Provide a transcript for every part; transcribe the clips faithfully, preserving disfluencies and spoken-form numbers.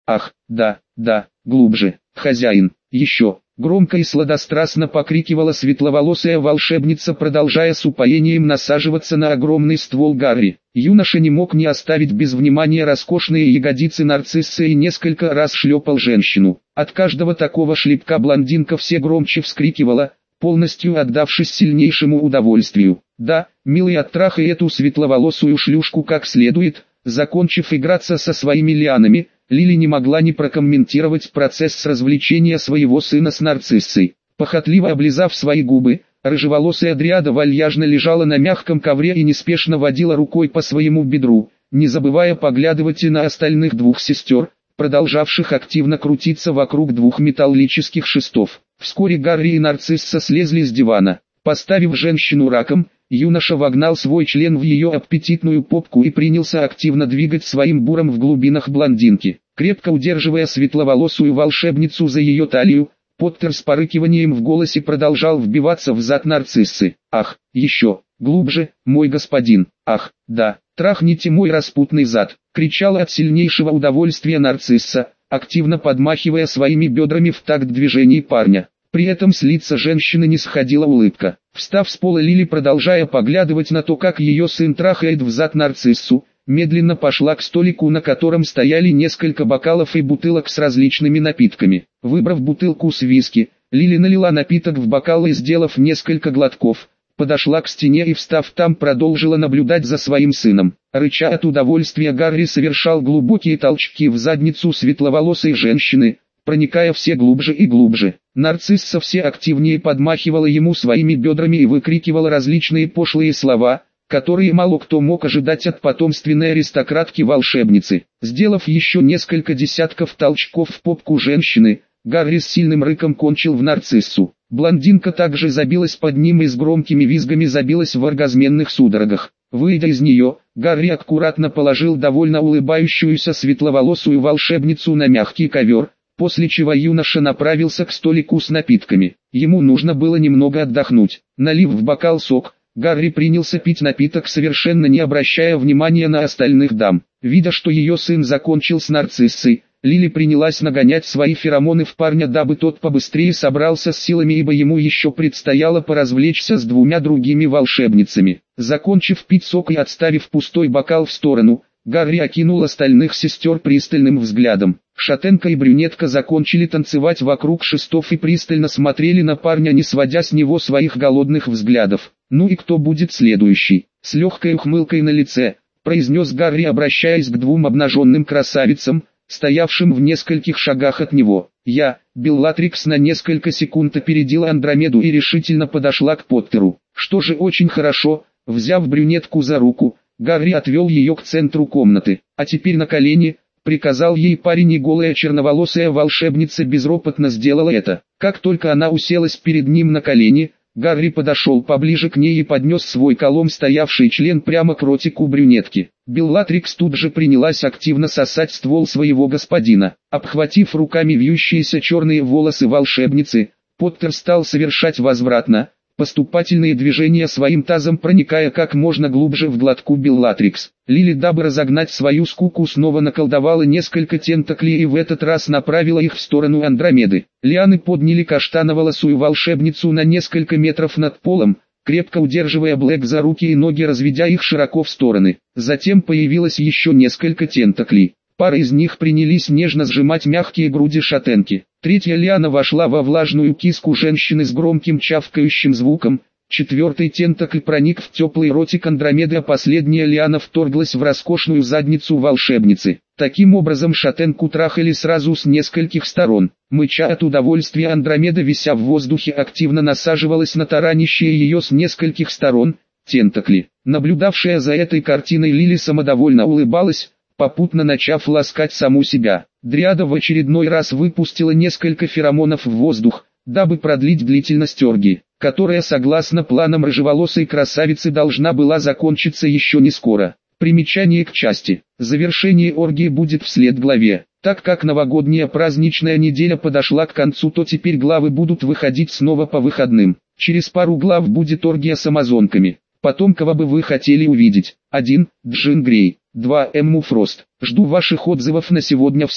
Ах, да, да, глубже, хозяин, еще. Громко и сладострастно покрикивала светловолосая волшебница, продолжая с упоением насаживаться на огромный ствол Гарри. Юноша не мог не оставить без внимания роскошные ягодицы нарциссы и несколько раз шлепал женщину. От каждого такого шлепка блондинка все громче вскрикивала, полностью отдавшись сильнейшему удовольствию. Да, милый, оттрахай эту светловолосую шлюшку как следует. Закончив играться со своими лианами, Лили не могла не прокомментировать процесс развлечения своего сына с нарциссой. Похотливо облизав свои губы, рыжеволосая дриада вальяжно лежала на мягком ковре и неспешно водила рукой по своему бедру, не забывая поглядывать и на остальных двух сестер, продолжавших активно крутиться вокруг двух металлических шестов. Вскоре Гарри и нарцисса слезли с дивана. Поставив женщину раком, юноша вогнал свой член в ее аппетитную попку и принялся активно двигать своим буром в глубинах блондинки. Крепко удерживая светловолосую волшебницу за ее талию, Поттер с порыкиванием в голосе продолжал вбиваться в зад нарциссы. «Ах, еще, глубже, мой господин, ах, да, трахните мой распутный зад!» — кричала от сильнейшего удовольствия нарцисса, активно подмахивая своими бедрами в такт движений парня. При этом с лица женщины не сходила улыбка. Встав с пола, Лили, продолжая поглядывать на то, как ее сын трахает взад нарциссу, медленно пошла к столику, на котором стояли несколько бокалов и бутылок с различными напитками. Выбрав бутылку с виски, Лили налила напиток в бокал и, сделав несколько глотков, подошла к стене и, встав там, продолжила наблюдать за своим сыном. Рыча от удовольствия, Гарри совершал глубокие толчки в задницу светловолосой женщины, проникая все глубже и глубже. Нарцисса все активнее подмахивала ему своими бедрами и выкрикивала различные пошлые слова, которые мало кто мог ожидать от потомственной аристократки-волшебницы. Сделав еще несколько десятков толчков в попку женщины, Гарри с сильным рыком кончил в нарциссу. Блондинка также забилась под ним и с громкими визгами забилась в оргазменных судорогах. Выйдя из нее, Гарри аккуратно положил довольно улыбающуюся светловолосую волшебницу на мягкий ковер, после чего юноша направился к столику с напитками. Ему нужно было немного отдохнуть. Налив в бокал сок, Гарри принялся пить напиток, совершенно не обращая внимания на остальных дам. Видя, что ее сын закончил с нарциссой, Лили принялась нагонять свои феромоны в парня, дабы тот побыстрее собрался с силами, ибо ему еще предстояло поразвлечься с двумя другими волшебницами. Закончив пить сок и отставив пустой бокал в сторону, Гарри окинул остальных сестер пристальным взглядом. Шатенка и брюнетка закончили танцевать вокруг шестов и пристально смотрели на парня, не сводя с него своих голодных взглядов. «Ну и кто будет следующий?» — с легкой ухмылкой на лице произнес Гарри, обращаясь к двум обнаженным красавицам, стоявшим в нескольких шагах от него. «Я». Беллатрикс на несколько секунд опередила Андромеду и решительно подошла к Поттеру. «Что же, очень хорошо». Взяв брюнетку за руку, Гарри отвел ее к центру комнаты. «А теперь на колени», — приказал ей парень, и голая черноволосая волшебница безропотно сделала это. Как только она уселась перед ним на колени, Гарри подошел поближе к ней и поднес свой колом стоявший член прямо к ротику брюнетки. Беллатрикс тут же принялась активно сосать ствол своего господина. Обхватив руками вьющиеся черные волосы волшебницы, Поттер стал совершать возвратно поступательные движения своим тазом, проникая как можно глубже в глотку Беллатрикс. Лили, дабы разогнать свою скуку, снова наколдовала несколько тентаклей и в этот раз направила их в сторону Андромеды. Лианы подняли каштановолосую волшебницу на несколько метров над полом, крепко удерживая Блэк за руки и ноги, разведя их широко в стороны. Затем появилось еще несколько тентаклей. Пара из них принялись нежно сжимать мягкие груди шатенки. Третья лиана вошла во влажную киску женщины с громким чавкающим звуком. Четвертый тентакль проник в теплый ротик Андромеды, а последняя лиана вторглась в роскошную задницу волшебницы. Таким образом, шатенку трахали сразу с нескольких сторон. Мыча от удовольствия, Андромеда, вися в воздухе, активно насаживалась на таранящие ее с нескольких сторон тентакли. Наблюдавшая за этой картиной Лили самодовольно улыбалась, попутно начав ласкать саму себя. Дриада в очередной раз выпустила несколько феромонов в воздух, дабы продлить длительность оргии, которая, согласно планам рыжеволосой красавицы, должна была закончиться еще не скоро. Примечание к части. Завершение оргии будет вслед главе. Так как новогодняя праздничная неделя подошла к концу, то теперь главы будут выходить снова по выходным. Через пару глав будет оргия с амазонками. Потом, кого бы вы хотели увидеть? один. Джин Грей. два. Эмму Фрост. Жду ваших отзывов на сегодня все.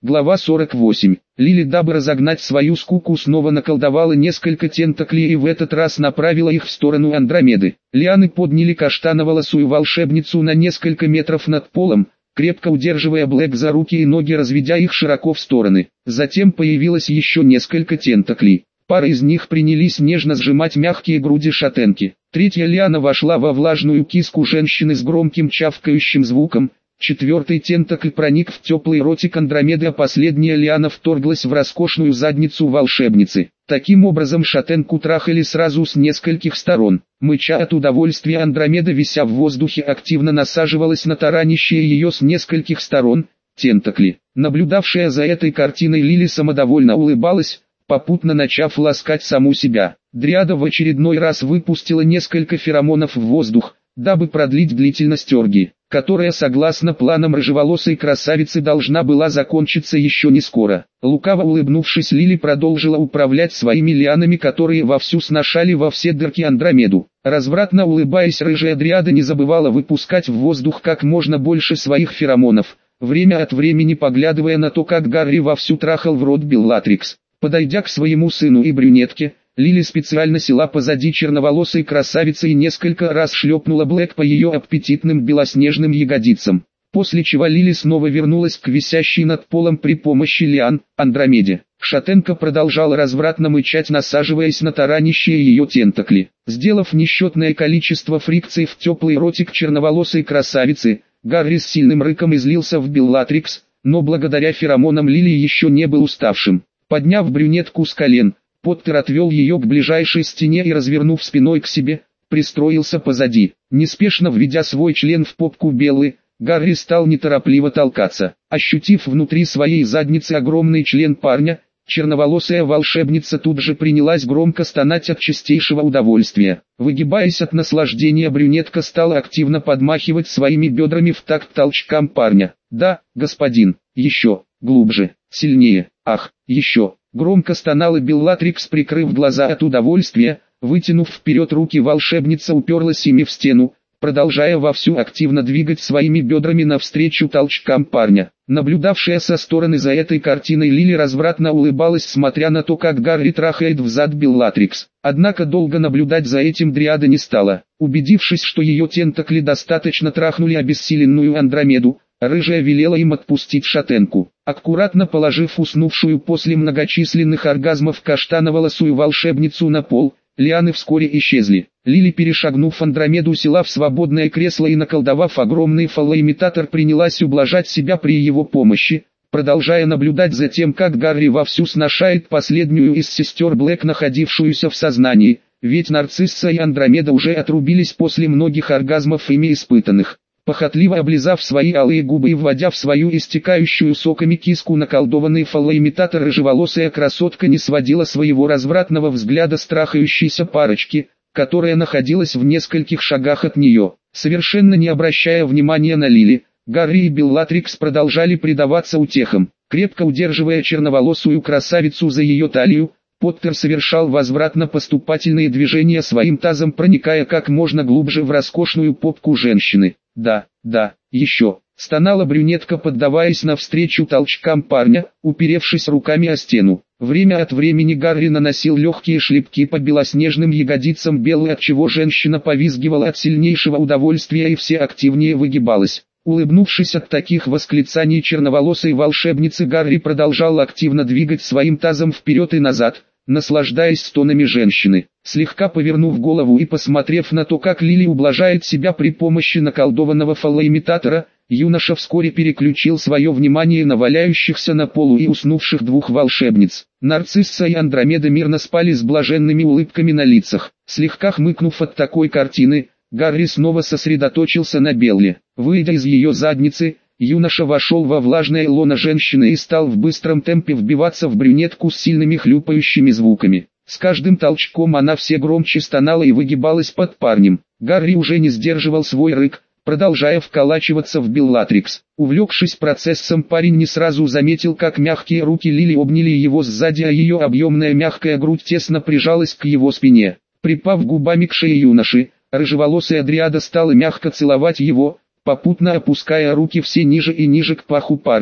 Глава сорок восемь. Лили, дабы разогнать свою скуку, снова наколдовала несколько тентаклей и в этот раз направила их в сторону Андромеды. Лианы подняли каштановолосую волшебницу на несколько метров над полом, крепко удерживая Блэк за руки и ноги, разведя их широко в стороны. Затем появилось еще несколько тентаклей. Пара из них принялись нежно сжимать мягкие груди шатенки. Третья лиана вошла во влажную киску женщины с громким чавкающим звуком. Четвертый тентакль проник в теплый ротик Андромеды, а последняя лиана вторглась в роскошную задницу волшебницы. Таким образом шатенку трахали сразу с нескольких сторон. Мыча от удовольствия, Андромеда, вися в воздухе, активно насаживалась на таранящие ее с нескольких сторон тентакли. Наблюдавшая за этой картиной Лили самодовольно улыбалась, попутно начав ласкать саму себя. Дриада в очередной раз выпустила несколько феромонов в воздух, дабы продлить длительность оргии, которая, согласно планам рыжеволосой красавицы, должна была закончиться еще не скоро. Лукаво улыбнувшись, Лили продолжила управлять своими лианами, которые вовсю сношали во все дырки Андромеду. Развратно улыбаясь, рыжая дриада не забывала выпускать в воздух как можно больше своих феромонов, время от времени поглядывая на то, как Гарри вовсю трахал в рот Беллатрикс. Подойдя к своему сыну и брюнетке, Лили специально села позади черноволосой красавицы и несколько раз шлепнула Блэк по ее аппетитным белоснежным ягодицам, после чего Лили снова вернулась к висящей над полом при помощи лиан Андромеде. Шатенка продолжала развратно мычать, насаживаясь на таранящие ее тентакли. Сделав несчетное количество фрикций в теплый ротик черноволосой красавицы, Гарри с сильным рыком излился в Беллатрикс, но благодаря феромонам Лили еще не был уставшим. Подняв брюнетку с колен, Поттер отвел ее к ближайшей стене и, развернув спиной к себе, пристроился позади. Неспешно введя свой член в попку Беллы, Гарри стал неторопливо толкаться. Ощутив внутри своей задницы огромный член парня, черноволосая волшебница тут же принялась громко стонать от чистейшего удовольствия. Выгибаясь от наслаждения, брюнетка стала активно подмахивать своими бедрами в такт толчкам парня. «Да, господин, еще, глубже, сильнее, ах, еще!» Громко стонала Беллатрикс, прикрыв глаза от удовольствия. Вытянув вперед руки, волшебница уперлась ими в стену, продолжая вовсю активно двигать своими бедрами навстречу толчкам парня. Наблюдавшая со стороны за этой картиной Лили развратно улыбалась, смотря на то, как Гарри трахает взад Беллатрикс. Однако долго наблюдать за этим дриада не стала. Убедившись, что ее тентакли достаточно трахнули обессиленную Андромеду, рыжая велела им отпустить шатенку. Аккуратно положив уснувшую после многочисленных оргазмов каштановолосую волшебницу на пол, лианы вскоре исчезли. Лили, перешагнув Андромеду, села в свободное кресло и, наколдовав огромный фалоимитатор, принялась ублажать себя при его помощи, продолжая наблюдать за тем, как Гарри вовсю сношает последнюю из сестер Блэк, находившуюся в сознании, ведь Нарцисса и Андромеда уже отрубились после многих оргазмов ими испытанных. Похотливо облизав свои алые губы и вводя в свою истекающую соками киску наколдованный фалоимитатор, рыжеволосая красотка не сводила своего развратного взгляда с трахающейся парочки, которая находилась в нескольких шагах от нее. Совершенно не обращая внимания на Лили, Гарри и Беллатрикс продолжали предаваться утехам. Крепко удерживая черноволосую красавицу за ее талию, Поттер совершал возвратно-поступательные движения своим тазом, проникая как можно глубже в роскошную попку женщины. «Да, да, еще!» — стонала брюнетка, поддаваясь навстречу толчкам парня, уперевшись руками о стену. Время от времени Гарри наносил легкие шлепки по белоснежным ягодицам Беллы, отчего женщина повизгивала от сильнейшего удовольствия и все активнее выгибалась. Улыбнувшись от таких восклицаний черноволосой волшебницы, Гарри продолжал активно двигать своим тазом вперед и назад, наслаждаясь стонами женщины. Слегка повернув голову и посмотрев на то, как Лили ублажает себя при помощи наколдованного фалоимитатора, юноша вскоре переключил свое внимание на валяющихся на полу и уснувших двух волшебниц. Нарцисса и Андромеда мирно спали с блаженными улыбками на лицах. Слегка хмыкнув от такой картины, Гарри снова сосредоточился на Белле. Выйдя из ее задницы, юноша вошел во влажное лоно женщины и стал в быстром темпе вбиваться в брюнетку с сильными хлюпающими звуками. С каждым толчком она все громче стонала и выгибалась под парнем. Гарри уже не сдерживал свой рык, продолжая вколачиваться в Беллатрикс. Увлекшись процессом, парень не сразу заметил, как мягкие руки Лили обняли его сзади, а ее объемная мягкая грудь тесно прижалась к его спине. Припав губами к шее юноши, рыжеволосая дриада стала мягко целовать его, попутно опуская руки все ниже и ниже к паху парня.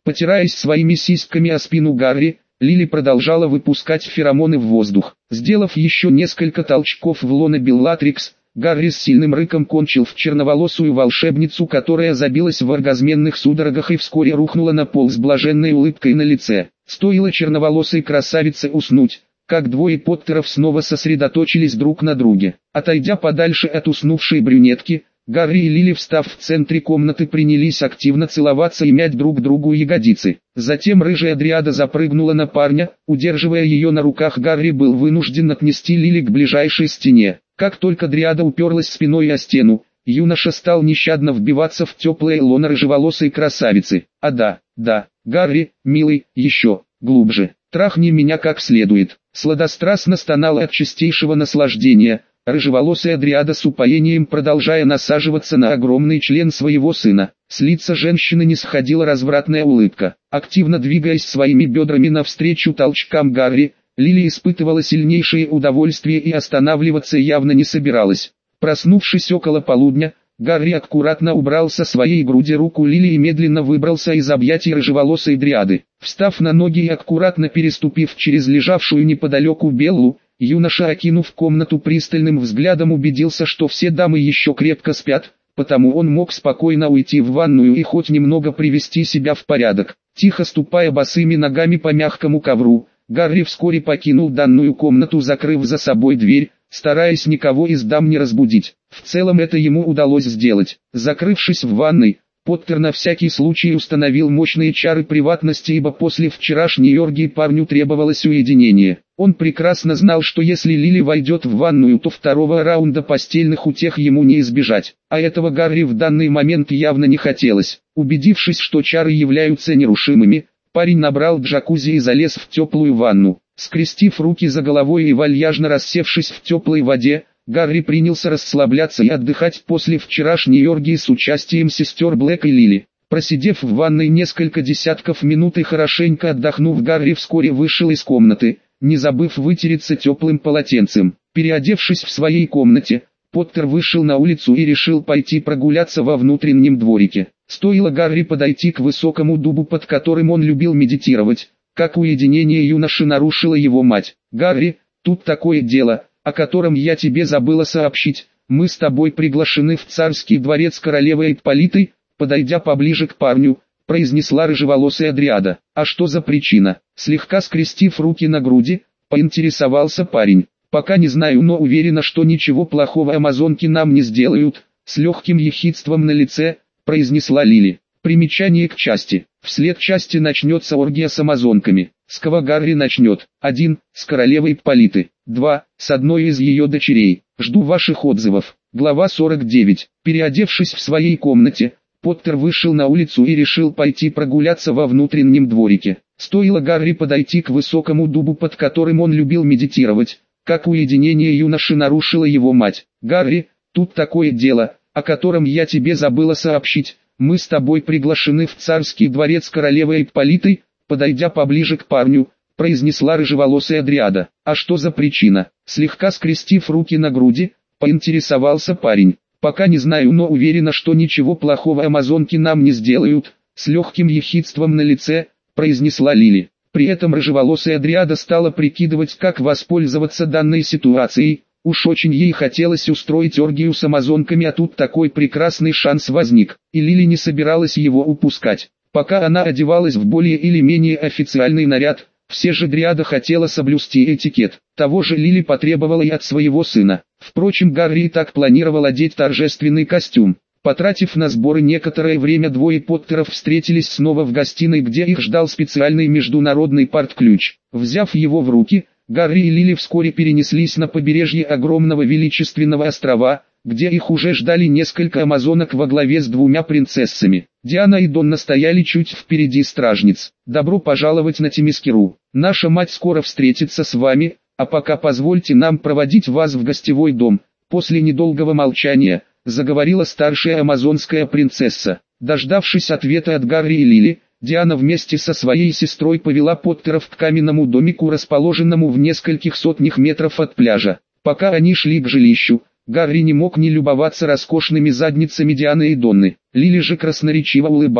Потираясь своими сиськами о спину Гарри, Лили продолжала выпускать феромоны в воздух. Сделав еще несколько толчков в лоно Беллатрикс, Гарри с сильным рыком кончил в черноволосую волшебницу, которая забилась в оргазменных судорогах и вскоре рухнула на пол с блаженной улыбкой на лице. Стоило черноволосой красавице уснуть, как двое Поттеров снова сосредоточились друг на друге. Отойдя подальше от уснувшей брюнетки, Гарри и Лили, встав в центре комнаты, принялись активно целоваться и мять друг другу ягодицы. Затем рыжая дриада запрыгнула на парня, удерживая ее на руках. Гарри был вынужден отнести Лили к ближайшей стене. Как только дриада уперлась спиной о стену, юноша стал нещадно вбиваться в теплое лоно рыжеволосой красавицы. А да, да, Гарри, милый, еще глубже, трахни меня как следует. Сладострастно стонала от чистейшего наслаждения рыжеволосая дриада с упоением, продолжая насаживаться на огромный член своего сына. С лица женщины не сходила развратная улыбка. Активно двигаясь своими бедрами навстречу толчкам Гарри, Лили испытывала сильнейшее удовольствие и останавливаться явно не собиралась. Проснувшись около полудня, Гарри аккуратно убрал со своей груди руку Лили и медленно выбрался из объятий рыжеволосой дриады. Встав на ноги и аккуратно переступив через лежавшую неподалеку Беллу, юноша, окинув комнату пристальным взглядом, убедился, что все дамы еще крепко спят, потому он мог спокойно уйти в ванную и хоть немного привести себя в порядок. Тихо ступая босыми ногами по мягкому ковру, Гарри вскоре покинул данную комнату, закрыв за собой дверь, стараясь никого из дам не разбудить. В целом это ему удалось сделать. Закрывшись в ванной, Поттер на всякий случай установил мощные чары приватности, ибо после вчерашней оргии парню требовалось уединение. Он прекрасно знал, что если Лили войдет в ванную, то второго раунда постельных утех ему не избежать, а этого Гарри в данный момент явно не хотелось. Убедившись, что чары являются нерушимыми, парень набрал джакузи и залез в теплую ванну. Скрестив руки за головой и вальяжно рассевшись в теплой воде, Гарри принялся расслабляться и отдыхать после вчерашней оргии с участием сестер Блэк и Лили. Просидев в ванной несколько десятков минут и хорошенько отдохнув, Гарри вскоре вышел из комнаты, не забыв вытереться теплым полотенцем. Переодевшись в своей комнате, Поттер вышел на улицу и решил пойти прогуляться во внутреннем дворике. Стоило Гарри подойти к высокому дубу, под которым он любил медитировать, как уединение юноши нарушила его мать. «Гарри, тут такое дело, о котором я тебе забыла сообщить. Мы с тобой приглашены в царский дворец королевы Ипполиты», подойдя поближе к парню, произнесла рыжеволосая дриада. «А что за причина?» Слегка скрестив руки на груди, поинтересовался парень. «Пока не знаю, но уверена, что ничего плохого амазонки нам не сделают», с легким ехидством на лице, произнесла Лили. Примечание к части. Вслед части начнется оргия с амазонками. С кого Гарри начнет? один. С королевы Ипполиты. два. С одной из ее дочерей. Жду ваших отзывов. Глава сорок девять. Переодевшись в своей комнате, Поттер вышел на улицу и решил пойти прогуляться во внутреннем дворике. Стоило Гарри подойти к высокому дубу, под которым он любил медитировать, как уединение юноши нарушила его мать. «Гарри, тут такое дело, о котором я тебе забыла сообщить. Мы с тобой приглашены в царский дворец королевы Ипполиты», подойдя поближе к парню, произнесла рыжеволосая дриада. «А что за причина?» Слегка скрестив руки на груди, поинтересовался парень. «Пока не знаю, но уверена, что ничего плохого амазонки нам не сделают», с легким ехидством на лице, произнесла Лили. При этом рыжеволосая дриада стала прикидывать, как воспользоваться данной ситуацией. Уж очень ей хотелось устроить оргию с амазонками, а тут такой прекрасный шанс возник, и Лили не собиралась его упускать. Пока она одевалась в более или менее официальный наряд, все же дриада хотела соблюсти этикет. Того же Лили потребовала и от своего сына. Впрочем, Гарри и так планировал одеть торжественный костюм. Потратив на сборы некоторое время, двое Поттеров встретились снова в гостиной, где их ждал специальный международный парт-ключ. Взяв его в руки, Гарри и Лили вскоре перенеслись на побережье огромного величественного острова, где их уже ждали несколько амазонок во главе с двумя принцессами. Диана и Донна стояли чуть впереди стражниц. «Добро пожаловать на Темискиру. Наша мать скоро встретится с вами, а пока позвольте нам проводить вас в гостевой дом». После недолгого молчания заговорила старшая амазонская принцесса. Дождавшись ответа от Гарри и Лили, Диана вместе со своей сестрой повела Поттеров к каменному домику, расположенному в нескольких сотнях метров от пляжа. Пока они шли к жилищу, Гарри не мог не любоваться роскошными задницами Дианы и Донны. Лили же красноречиво улыбалась.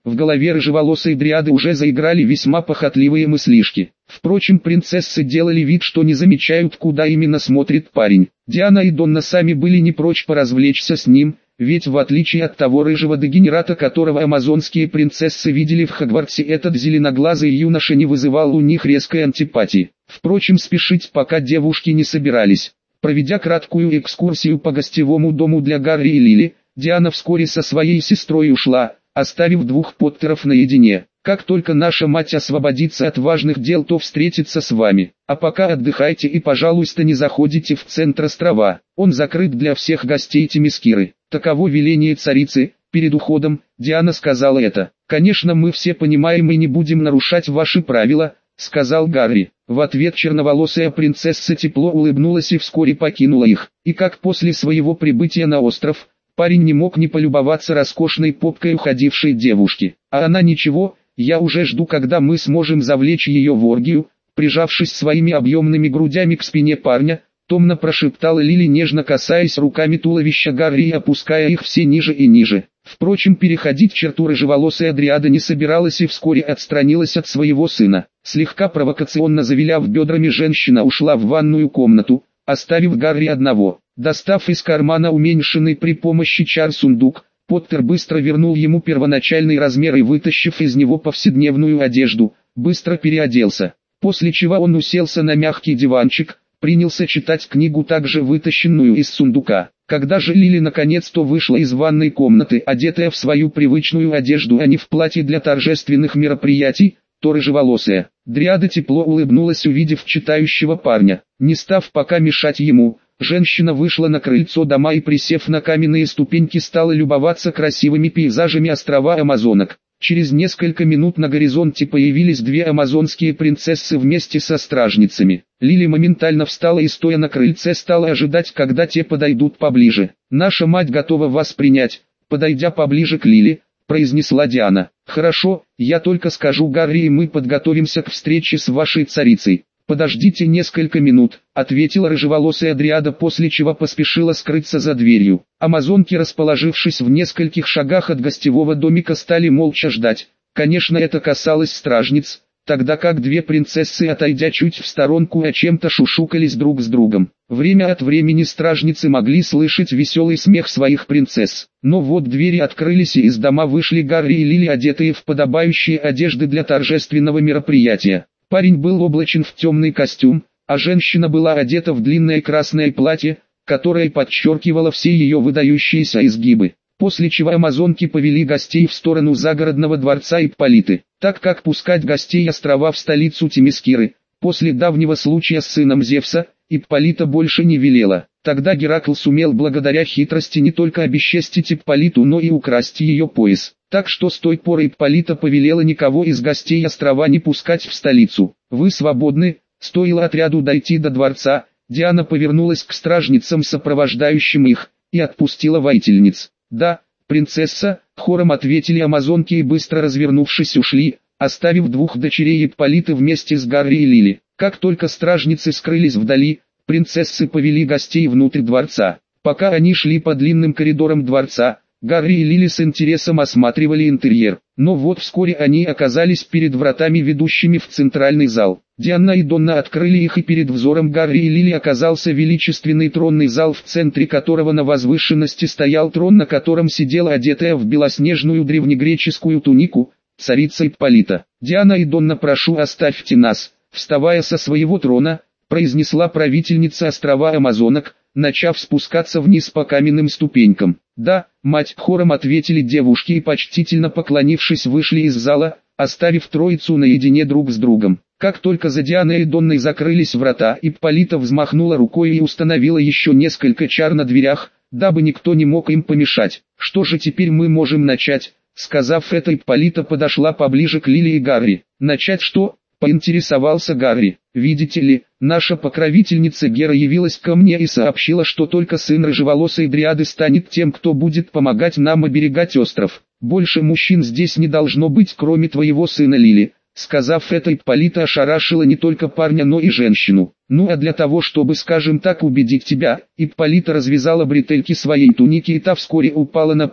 В голове рыжеволосой дриады уже заиграли весьма похотливые мыслишки. Впрочем, принцессы делали вид, что не замечают, куда именно смотрит парень. Диана и Донна сами были не прочь поразвлечься с ним, ведь в отличие от того рыжего дегенерата, которого амазонские принцессы видели в Хогвартсе, этот зеленоглазый юноша не вызывал у них резкой антипатии. Впрочем, спешить пока девушки не собирались. Проведя краткую экскурсию по гостевому дому для Гарри и Лили, Диана вскоре со своей сестрой ушла, оставив двух Поттеров наедине. «Как только наша мать освободится от важных дел, то встретится с вами. А пока отдыхайте и, пожалуйста, не заходите в центр острова. Он закрыт для всех гостей Темискиры. Таково веление царицы». Перед уходом Диана сказала это. «Конечно, мы все понимаем и не будем нарушать ваши правила», — сказал Гарри. В ответ черноволосая принцесса тепло улыбнулась и вскоре покинула их. И как после своего прибытия на остров, парень не мог не полюбоваться роскошной попкой уходившей девушки. А она ничего, я уже жду, когда мы сможем завлечь ее в оргию, прижавшись своими объемными грудями к спине парня, томно прошептала Лили, нежно касаясь руками туловища Гарри и опуская их все ниже и ниже. Впрочем, переходить черту рыжеволосая дриада не собиралась и вскоре отстранилась от своего сына. Слегка провокационно завиляв бедрами, женщина ушла в ванную комнату, оставив Гарри одного. Достав из кармана уменьшенный при помощи чар сундук, Поттер быстро вернул ему первоначальный размер и, вытащив из него повседневную одежду, быстро переоделся. После чего он уселся на мягкий диванчик, принялся читать книгу, также вытащенную из сундука. Когда же Лили наконец-то вышла из ванной комнаты, одетая в свою привычную одежду, а не в платье для торжественных мероприятий, то рыжеволосая дриада тепло улыбнулась, увидев читающего парня. Не став пока мешать ему, женщина вышла на крыльцо дома и, присев на каменные ступеньки, стала любоваться красивыми пейзажами острова Амазонок. Через несколько минут на горизонте появились две амазонские принцессы вместе со стражницами. Лили моментально встала и, стоя на крыльце, стала ожидать, когда те подойдут поближе. «Наша мать готова вас принять», — подойдя поближе к Лили, произнесла Диана. «Хорошо, я только скажу Гарри, и мы подготовимся к встрече с вашей царицей». «Подождите несколько минут», — ответила рыжеволосая дриада, после чего поспешила скрыться за дверью. Амазонки, расположившись в нескольких шагах от гостевого домика, стали молча ждать. Конечно, это касалось стражниц, тогда как две принцессы, отойдя чуть в сторонку, о чем-то шушукались друг с другом. Время от времени стражницы могли слышать веселый смех своих принцесс. Но вот двери открылись, и из дома вышли Гарри и Лили, одетые в подобающие одежды для торжественного мероприятия. Парень был облачен в темный костюм, а женщина была одета в длинное красное платье, которое подчеркивало все ее выдающиеся изгибы. После чего амазонки повели гостей в сторону загородного дворца Ипполиты, так как пускать гостей острова в столицу Темискиры, после давнего случая с сыном Зевса, Ипполита больше не велела. Тогда Геракл сумел благодаря хитрости не только обесчестить Ипполиту, но и украсть ее пояс. Так что с той поры Ипполита повелела никого из гостей острова не пускать в столицу. «Вы свободны», — стоило отряду дойти до дворца, Диана повернулась к стражницам, сопровождающим их, и отпустила воительниц. «Да, принцесса», — хором ответили амазонки и, быстро развернувшись, ушли, оставив двух дочерей Ипполиты вместе с Гарри и Лили. Как только стражницы скрылись вдали, принцессы повели гостей внутрь дворца. Пока они шли по длинным коридорам дворца, Гарри и Лили с интересом осматривали интерьер. Но вот вскоре они оказались перед вратами, ведущими в центральный зал. Диана и Донна открыли их, и перед взором Гарри и Лили оказался величественный тронный зал, в центре которого на возвышенности стоял трон, на котором сидела, одетая в белоснежную древнегреческую тунику, царица Ипполита. «Диана и Донна, прошу, оставьте нас», — вставая со своего трона, произнесла правительница острова Амазонок, начав спускаться вниз по каменным ступенькам. «Да, мать», — хором ответили девушки и, почтительно поклонившись, вышли из зала, оставив троицу наедине друг с другом. Как только за Дианой и Донной закрылись врата, Ипполита взмахнула рукой и установила еще несколько чар на дверях, дабы никто не мог им помешать. «Что же теперь мы можем начать?» Сказав это, Ипполита подошла поближе к Лили и Гарри. «Начать что?» — поинтересовался Гарри. «Видите ли, наша покровительница Гера явилась ко мне и сообщила, что только сын рыжеволосой дриады станет тем, кто будет помогать нам оберегать остров. Больше мужчин здесь не должно быть, кроме твоего сына Лили». Сказав это, Ипполита ошарашила не только парня, но и женщину. «Ну а для того, чтобы, скажем так, убедить тебя», Ипполита развязала бретельки своей туники, и та вскоре упала на пол,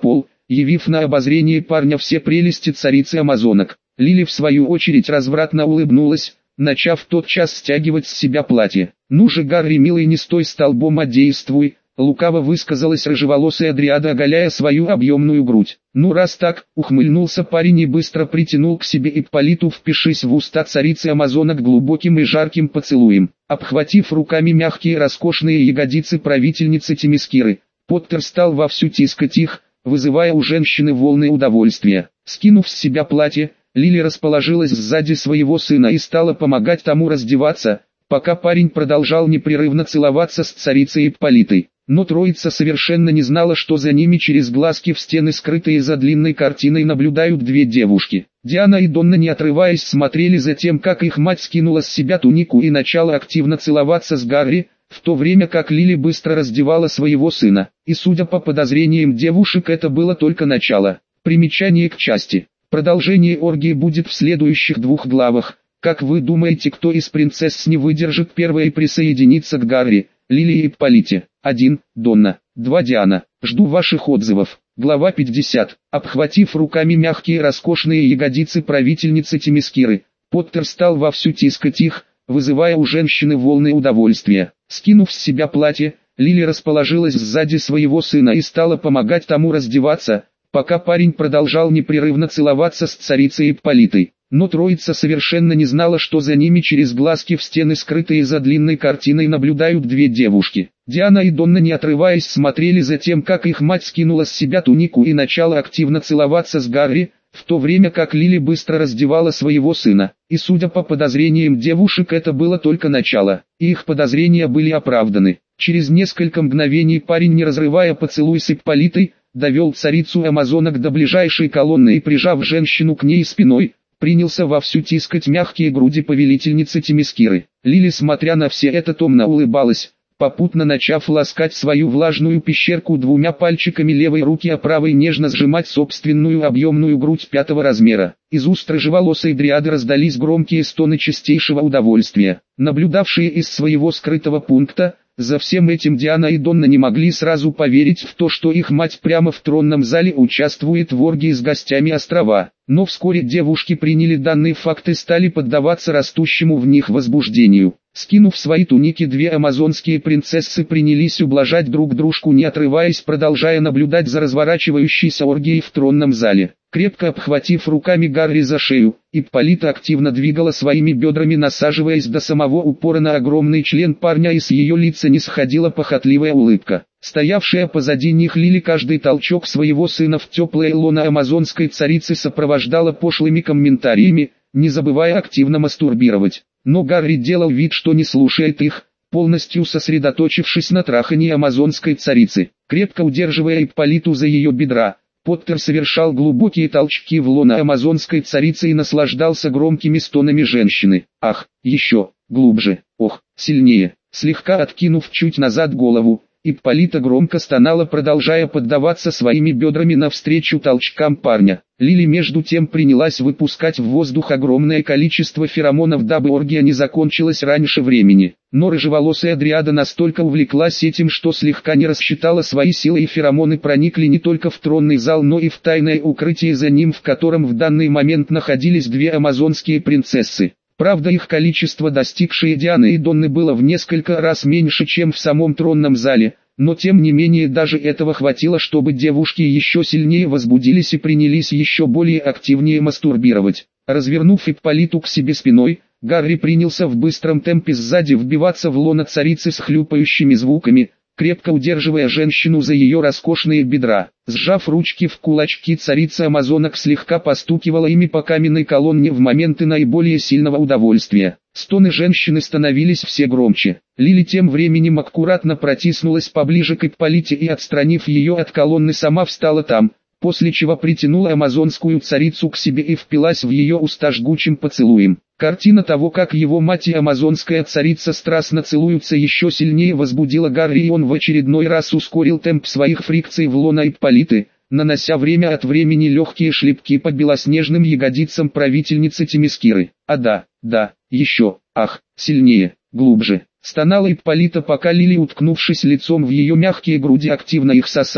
явив на обозрение парня все прелести царицы амазонок. Лили в свою очередь развратно улыбнулась, начав тотчас стягивать с себя платье. «Ну же, Гарри, милый, не стой столбом, а действуй», — лукаво высказалась рыжеволосая дриада, оголяя свою объемную грудь. «Ну раз так», — ухмыльнулся парень и быстро притянул к себе Ипполиту, впившись в уста царицы амазонок глубоким и жарким поцелуем. Обхватив руками мягкие роскошные ягодицы правительницы Темискиры, Поттер стал вовсю тискать их, вызывая у женщины волны удовольствия. Скинув с себя платье, Лили расположилась сзади своего сына и стала помогать тому раздеваться, пока парень продолжал непрерывно целоваться с царицей Ипполитой. Но троица совершенно не знала, что за ними через глазки в стены, скрытые за длинной картиной, наблюдают две девушки. Диана и Донна, не отрываясь, смотрели за тем, как их мать скинула с себя тунику и начала активно целоваться с Гарри, в то время как Лили быстро раздевала своего сына. И судя по подозрениям девушек, это было только начало. Примечание к части. Продолжение оргии будет в следующих двух главах. Как вы думаете, кто из принцесс не выдержит первой и присоединится к Гарри, Лили и Ипполите? один. Донна. два. Диана. Жду ваших отзывов. Глава пятьдесят. Обхватив руками мягкие роскошные ягодицы правительницы Темискиры, Поттер стал вовсю тискать их, вызывая у женщины волны удовольствия. Скинув с себя платье, Лили расположилась сзади своего сына и стала помогать тому раздеваться, пока парень продолжал непрерывно целоваться с царицей Ипполитой. Но троица совершенно не знала, что за ними через глазки в стены, скрытые за длинной картиной, наблюдают две девушки. Диана и Донна, не отрываясь, смотрели за тем, как их мать скинула с себя тунику и начала активно целоваться с Гарри, в то время как Лили быстро раздевала своего сына. И судя по подозрениям девушек, это было только начало, и их подозрения были оправданы. Через несколько мгновений парень, не разрывая поцелуй с Ипполитой, довел царицу амазонок до ближайшей колонны и, прижав женщину к ней спиной, принялся вовсю тискать мягкие груди повелительницы Темискиры. Лили, смотря на все это, томно улыбалась, попутно начав ласкать свою влажную пещерку двумя пальчиками левой руки, а правой нежно сжимать собственную объемную грудь пятого размера. Из уст рыжеволосой дриады раздались громкие стоны чистейшего удовольствия. Наблюдавшие из своего скрытого пункта, за всем этим Диана и Донна не могли сразу поверить в то, что их мать прямо в тронном зале участвует в оргии с гостями острова. Но вскоре девушки приняли данный факт и стали поддаваться растущему в них возбуждению. Скинув свои туники, две амазонские принцессы принялись ублажать друг дружку, не отрываясь, продолжая наблюдать за разворачивающейся оргией в тронном зале. Крепко обхватив руками Гарри за шею, Ипполита активно двигала своими бедрами, насаживаясь до самого упора на огромный член парня, и с ее лица не сходила похотливая улыбка. Стоявшая позади них Лили каждый толчок своего сына в теплое лоно амазонской царицы сопровождала пошлыми комментариями, не забывая активно мастурбировать. Но Гарри делал вид, что не слушает их, полностью сосредоточившись на трахании амазонской царицы. Крепко удерживая Ипполиту за ее бедра, Поттер совершал глубокие толчки в лоно амазонской царицы и наслаждался громкими стонами женщины. Ах, еще, глубже, ох, сильнее. Слегка откинув чуть назад голову, Ипполита громко стонала, продолжая поддаваться своими бедрами навстречу толчкам парня. Лили между тем принялась выпускать в воздух огромное количество феромонов, дабы оргия не закончилась раньше времени. Но рыжеволосая дриада настолько увлеклась этим, что слегка не рассчитала свои силы, и феромоны проникли не только в тронный зал, но и в тайное укрытие за ним, в котором в данный момент находились две амазонские принцессы. Правда, их количество, достигшее Дианы и Донны, было в несколько раз меньше, чем в самом тронном зале, но тем не менее даже этого хватило, чтобы девушки еще сильнее возбудились и принялись еще более активнее мастурбировать. Развернув Ипполиту к себе спиной, Гарри принялся в быстром темпе сзади вбиваться в лоно царицы с хлюпающими звуками, крепко удерживая женщину за ее роскошные бедра. Сжав ручки в кулачки, царица амазонок слегка постукивала ими по каменной колонне в моменты наиболее сильного удовольствия. Стоны женщины становились все громче. Лили тем временем аккуратно протиснулась поближе к Ипполите и, отстранив ее от колонны, сама встала там, после чего притянула амазонскую царицу к себе и впилась в ее уста жгучим поцелуем. Картина того, как его мать и амазонская царица страстно целуются, еще сильнее возбудила Гарри, и он в очередной раз ускорил темп своих фрикций в лоно Ипполиты, нанося время от времени легкие шлепки по белоснежным ягодицам правительницы Темискиры. А да, да, еще, ах, сильнее, глубже. Стонала Ипполита, пока Лили, уткнувшись лицом в ее мягкие груди, активно их сосала,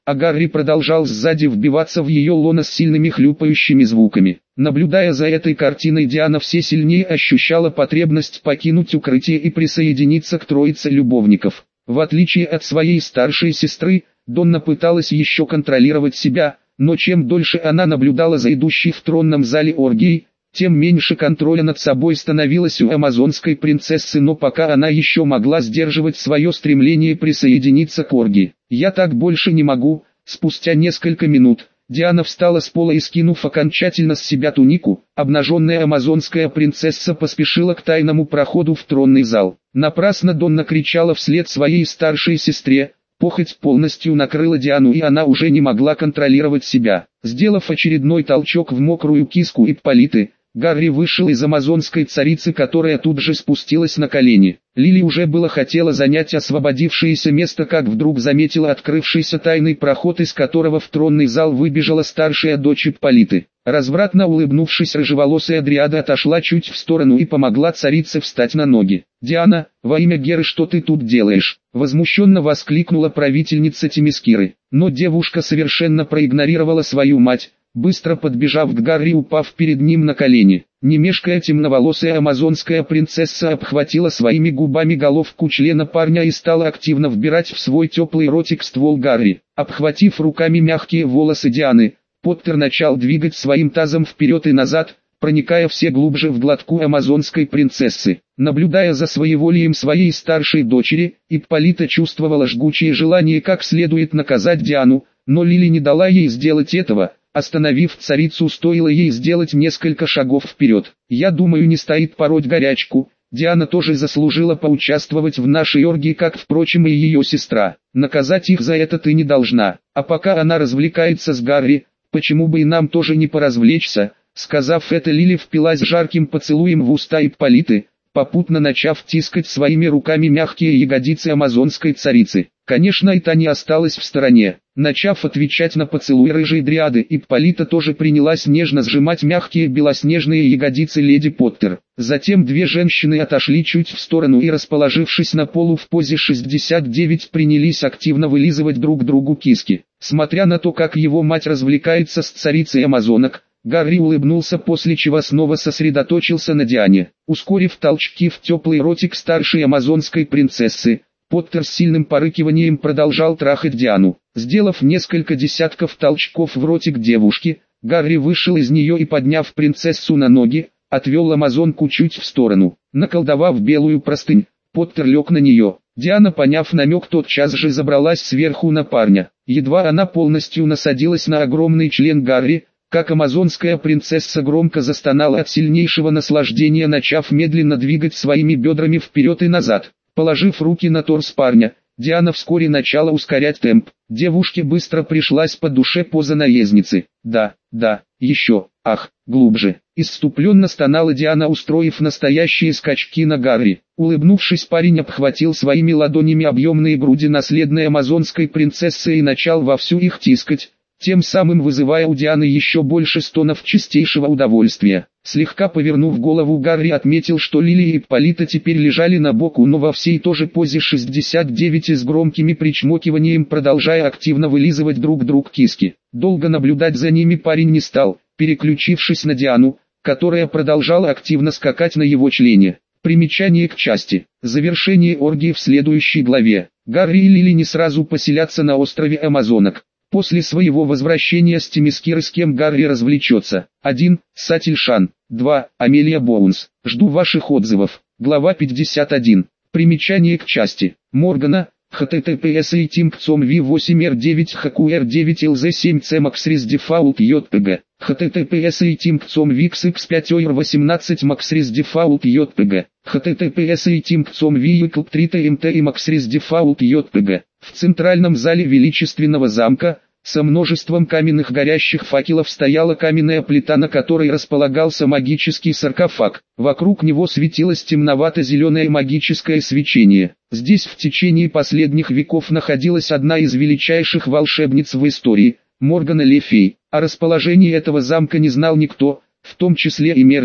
а Гарри продолжал сзади вбиваться в ее лоно с сильными хлюпающими звуками. Наблюдая за этой картиной, Диана все сильнее ощущала потребность покинуть укрытие и присоединиться к троице любовников. В отличие от своей старшей сестры, Донна пыталась еще контролировать себя, но чем дольше она наблюдала за идущей в тронном зале оргией, тем меньше контроля над собой становилось у амазонской принцессы, но пока она еще могла сдерживать свое стремление присоединиться к оргии. «Я так больше не могу». Спустя несколько минут, Диана встала с пола и, скинув окончательно с себя тунику, обнаженная амазонская принцесса поспешила к тайному проходу в тронный зал. Напрасно Донна кричала вслед своей старшей сестре. Похоть полностью накрыла Диану, и она уже не могла контролировать себя. Сделав очередной толчок в мокрую киску Ипполиты, Гарри вышел из амазонской царицы, которая тут же спустилась на колени. Лили уже было хотела занять освободившееся место, как вдруг заметила открывшийся тайный проход, из которого в тронный зал выбежала старшая дочь Ипполиты. Развратно улыбнувшись, рыжеволосая дриада отошла чуть в сторону и помогла царице встать на ноги. «Диана, во имя Геры, что ты тут делаешь?» — возмущенно воскликнула правительница Темискиры. Но девушка совершенно проигнорировала свою мать, быстро подбежав к Гарри, упав перед ним на колени. Не мешкая, темноволосая амазонская принцесса обхватила своими губами головку члена парня и стала активно вбирать в свой теплый ротик ствол Гарри. Обхватив руками мягкие волосы Дианы, Поттер начал двигать своим тазом вперед и назад, проникая все глубже в глотку амазонской принцессы. Наблюдая за своеволием своей старшей дочери, Ипполита чувствовала жгучее желание как следует наказать Диану, но Лили не дала ей сделать этого. Остановив царицу, стоило ей сделать несколько шагов вперед. «Я думаю, не стоит пороть горячку. Диана тоже заслужила поучаствовать в нашей оргии, как, впрочем, и ее сестра. Наказать их за это ты не должна. А пока она развлекается с Гарри, почему бы и нам тоже не поразвлечься?» Сказав это, Лили впилась жарким поцелуем в уста Ипполиты, попутно начав тискать своими руками мягкие ягодицы амазонской царицы. Конечно, и та не осталась в стороне. Начав отвечать на поцелуй рыжей дриады, Ипполита тоже принялась нежно сжимать мягкие белоснежные ягодицы леди Поттер. Затем две женщины отошли чуть в сторону и, расположившись на полу в позе шестьдесят девять, принялись активно вылизывать друг другу киски. Смотря на то, как его мать развлекается с царицей амазонок, Гарри улыбнулся, после чего снова сосредоточился на Диане. Ускорив толчки в теплый ротик старшей амазонской принцессы, Поттер с сильным порыкиванием продолжал трахать Диану. Сделав несколько десятков толчков в ротик девушки, Гарри вышел из нее и, подняв принцессу на ноги, отвел амазонку чуть в сторону. Наколдовав белую простынь, Поттер лег на нее. Диана, поняв намек, тотчас же забралась сверху на парня. Едва она полностью насадилась на огромный член Гарри, как амазонская принцесса громко застонала от сильнейшего наслаждения, начав медленно двигать своими бедрами вперед и назад. Положив руки на торс парня, Диана вскоре начала ускорять темп. Девушке быстро пришлась по душе поза наездницы. «Да, да, еще, ах, глубже!» Исступленно стонала Диана, устроив настоящие скачки на Гарри. Улыбнувшись, парень обхватил своими ладонями объемные груди наследной амазонской принцессы и начал вовсю их тискать, тем самым вызывая у Дианы еще больше стонов чистейшего удовольствия. Слегка повернув голову, Гарри отметил, что Лили и Ипполита теперь лежали на боку, но во всей той же позе шестьдесят девять и с громкими причмокиванием продолжая активно вылизывать друг друг киски. Долго наблюдать за ними парень не стал, переключившись на Диану, которая продолжала активно скакать на его члене. Примечание к части. Завершение оргии в следующей главе. Гарри и Лили не сразу поселятся на острове Амазонок. После своего возвращения с Темискиры, с кем Гарри развлечется. один. Сатильшан. два. Амелия Боунс. Жду ваших отзывов. Глава пятьдесят один. Примечание к части. Моргана. https итимкцом ви восемь эр девять хкуэр девять лз семь c максрис дефаулт jpg. https итимкцом виксx пять ойр восемнадцать максрис дефаулт jpg. https итимкцом викл три тмт и максрис дефаулт jpg. В центральном зале величественного замка, со множеством каменных горящих факелов, стояла каменная плита, на которой располагался магический саркофаг. Вокруг него светилось темновато-зеленое магическое свечение. Здесь в течение последних веков находилась одна из величайших волшебниц в истории, Моргана Le Fay. О расположении этого замка не знал никто, в том числе и Мерлин,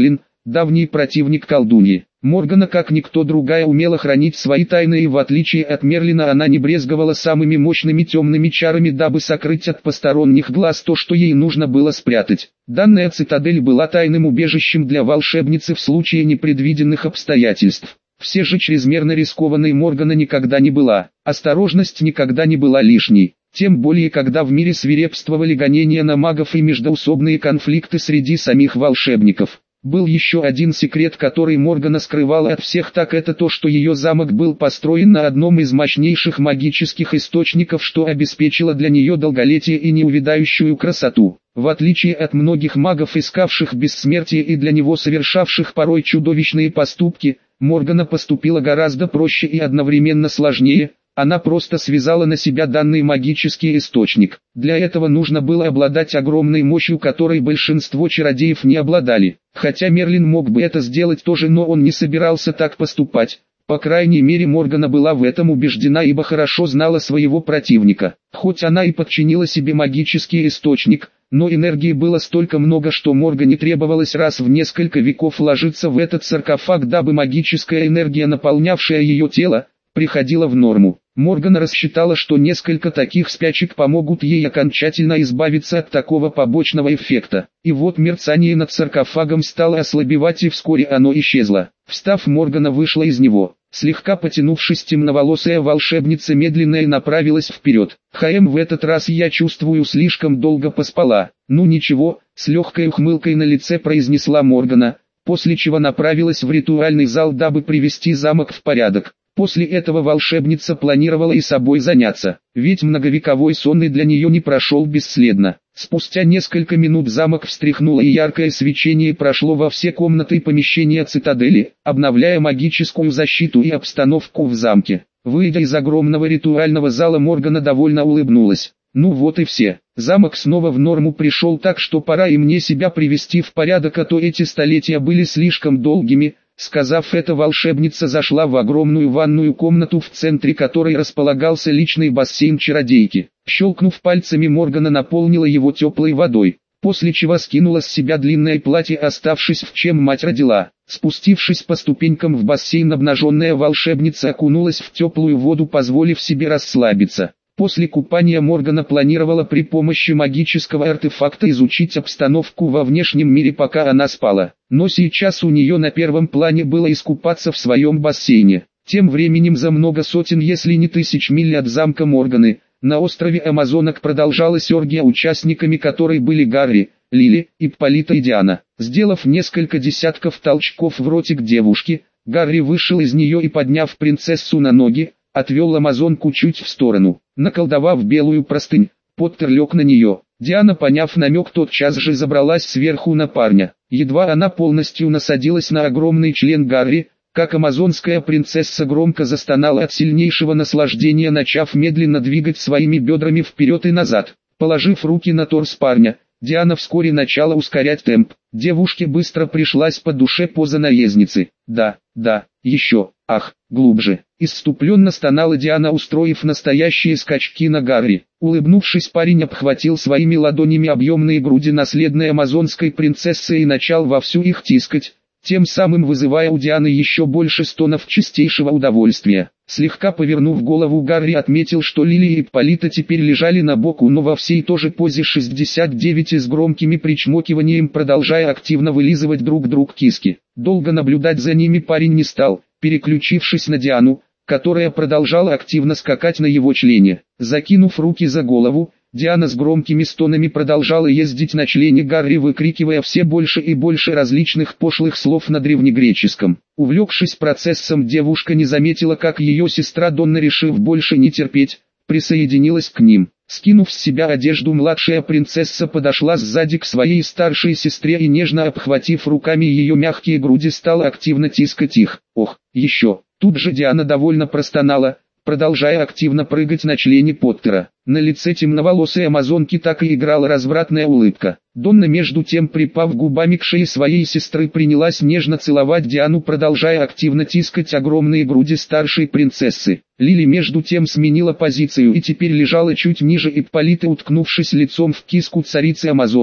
давний противник колдуньи. Моргана, как никто другая, умела хранить свои тайны, и в отличие от Мерлина она не брезговала самыми мощными темными чарами, дабы сокрыть от посторонних глаз то, что ей нужно было спрятать. Данная цитадель была тайным убежищем для волшебницы в случае непредвиденных обстоятельств. Все же чрезмерно рискованной Моргана никогда не была. Осторожность никогда не была лишней. Тем более, когда в мире свирепствовали гонения на магов и междоусобные конфликты среди самих волшебников. Был еще один секрет, который Моргана скрывала от всех, так это то, что ее замок был построен на одном из мощнейших магических источников, что обеспечило для нее долголетие и неувядающую красоту. В отличие от многих магов, искавших бессмертие и для него совершавших порой чудовищные поступки, Моргана поступила гораздо проще и одновременно сложнее. Она просто связала на себя данный магический источник. Для этого нужно было обладать огромной мощью, которой большинство чародеев не обладали. Хотя Мерлин мог бы это сделать тоже, но он не собирался так поступать. По крайней мере, Моргана была в этом убеждена, ибо хорошо знала своего противника. Хоть она и подчинила себе магический источник, но энергии было столько много, что Моргане требовалось раз в несколько веков ложиться в этот саркофаг, дабы магическая энергия, наполнявшая ее тело, приходила в норму. Моргана рассчитала, что несколько таких спячек помогут ей окончательно избавиться от такого побочного эффекта. И вот мерцание над саркофагом стало ослабевать, и вскоре оно исчезло. Встав, Моргана вышла из него. Слегка потянувшись, темноволосая волшебница медленно и направилась вперед. «Хаэм, в этот раз я чувствую, слишком долго поспала». «Ну ничего», — с легкой ухмылкой на лице произнесла Моргана, после чего направилась в ритуальный зал, дабы привести замок в порядок. После этого волшебница планировала и собой заняться, ведь многовековой сон и для нее не прошел бесследно. Спустя несколько минут замок встряхнуло, и яркое свечение прошло во все комнаты и помещения цитадели, обновляя магическую защиту и обстановку в замке. Выйдя из огромного ритуального зала, Моргана довольно улыбнулась. Ну вот и все. Замок снова в норму пришел, так что пора и мне себя привести в порядок, а то эти столетия были слишком долгими. Сказав это, волшебница зашла в огромную ванную комнату, в центре которой располагался личный бассейн чародейки. Щелкнув пальцами, Моргана наполнила его теплой водой, после чего скинула с себя длинное платье, оставшись в чем мать родила. Спустившись по ступенькам в бассейн, обнаженная волшебница окунулась в теплую воду, позволив себе расслабиться. После купания Моргана планировала при помощи магического артефакта изучить обстановку во внешнем мире, пока она спала. Но сейчас у нее на первом плане было искупаться в своем бассейне. Тем временем, за много сотен, если не тысяч миль от замка Морганы, на острове Амазонок продолжалась оргия, участниками которой были Гарри, Лили, Ипполита и Диана. Сделав несколько десятков толчков в ротик девушки, Гарри вышел из нее и, подняв принцессу на ноги, отвел амазонку чуть в сторону. Наколдовав белую простынь, Поттер лег на нее. Диана, поняв намек, тотчас же забралась сверху на парня. Едва она полностью насадилась на огромный член Гарри, как амазонская принцесса громко застонала от сильнейшего наслаждения, начав медленно двигать своими бедрами вперед и назад. Положив руки на торс парня, Диана вскоре начала ускорять темп. Девушке быстро пришлась по душе поза наездницы. Да, да, еще, ах, глубже. Исступленно стонала Диана, устроив настоящие скачки на Гарри. Улыбнувшись, парень обхватил своими ладонями объемные груди наследной амазонской принцессы и начал вовсю их тискать, тем самым вызывая у Дианы еще больше стонов чистейшего удовольствия. Слегка повернув голову, Гарри отметил, что Лили и Ипполита теперь лежали на боку, но во всей той же позе шестьдесят девять, и с громкими причмокиванием продолжая активно вылизывать друг друг киски. Долго наблюдать за ними парень не стал, переключившись на Диану, которая продолжала активно скакать на его члене. Закинув руки за голову, Диана с громкими стонами продолжала ездить на члене Гарри, выкрикивая все больше и больше различных пошлых слов на древнегреческом. Увлекшись процессом, девушка не заметила, как ее сестра Донна, решив больше не терпеть, присоединилась к ним. Скинув с себя одежду, младшая принцесса подошла сзади к своей старшей сестре и, нежно обхватив руками ее мягкие груди, стала активно тискать их. Ох, еще. Тут же Диана довольно простонала, продолжая активно прыгать на члене Поттера. На лице темноволосой амазонки так и играла развратная улыбка. Донна, между тем, припав губами к шее своей сестры, принялась нежно целовать Диану, продолжая активно тискать огромные груди старшей принцессы. Лили, между тем, сменила позицию и теперь лежала чуть ниже Ипполиты, уткнувшись лицом в киску царицы амазонок.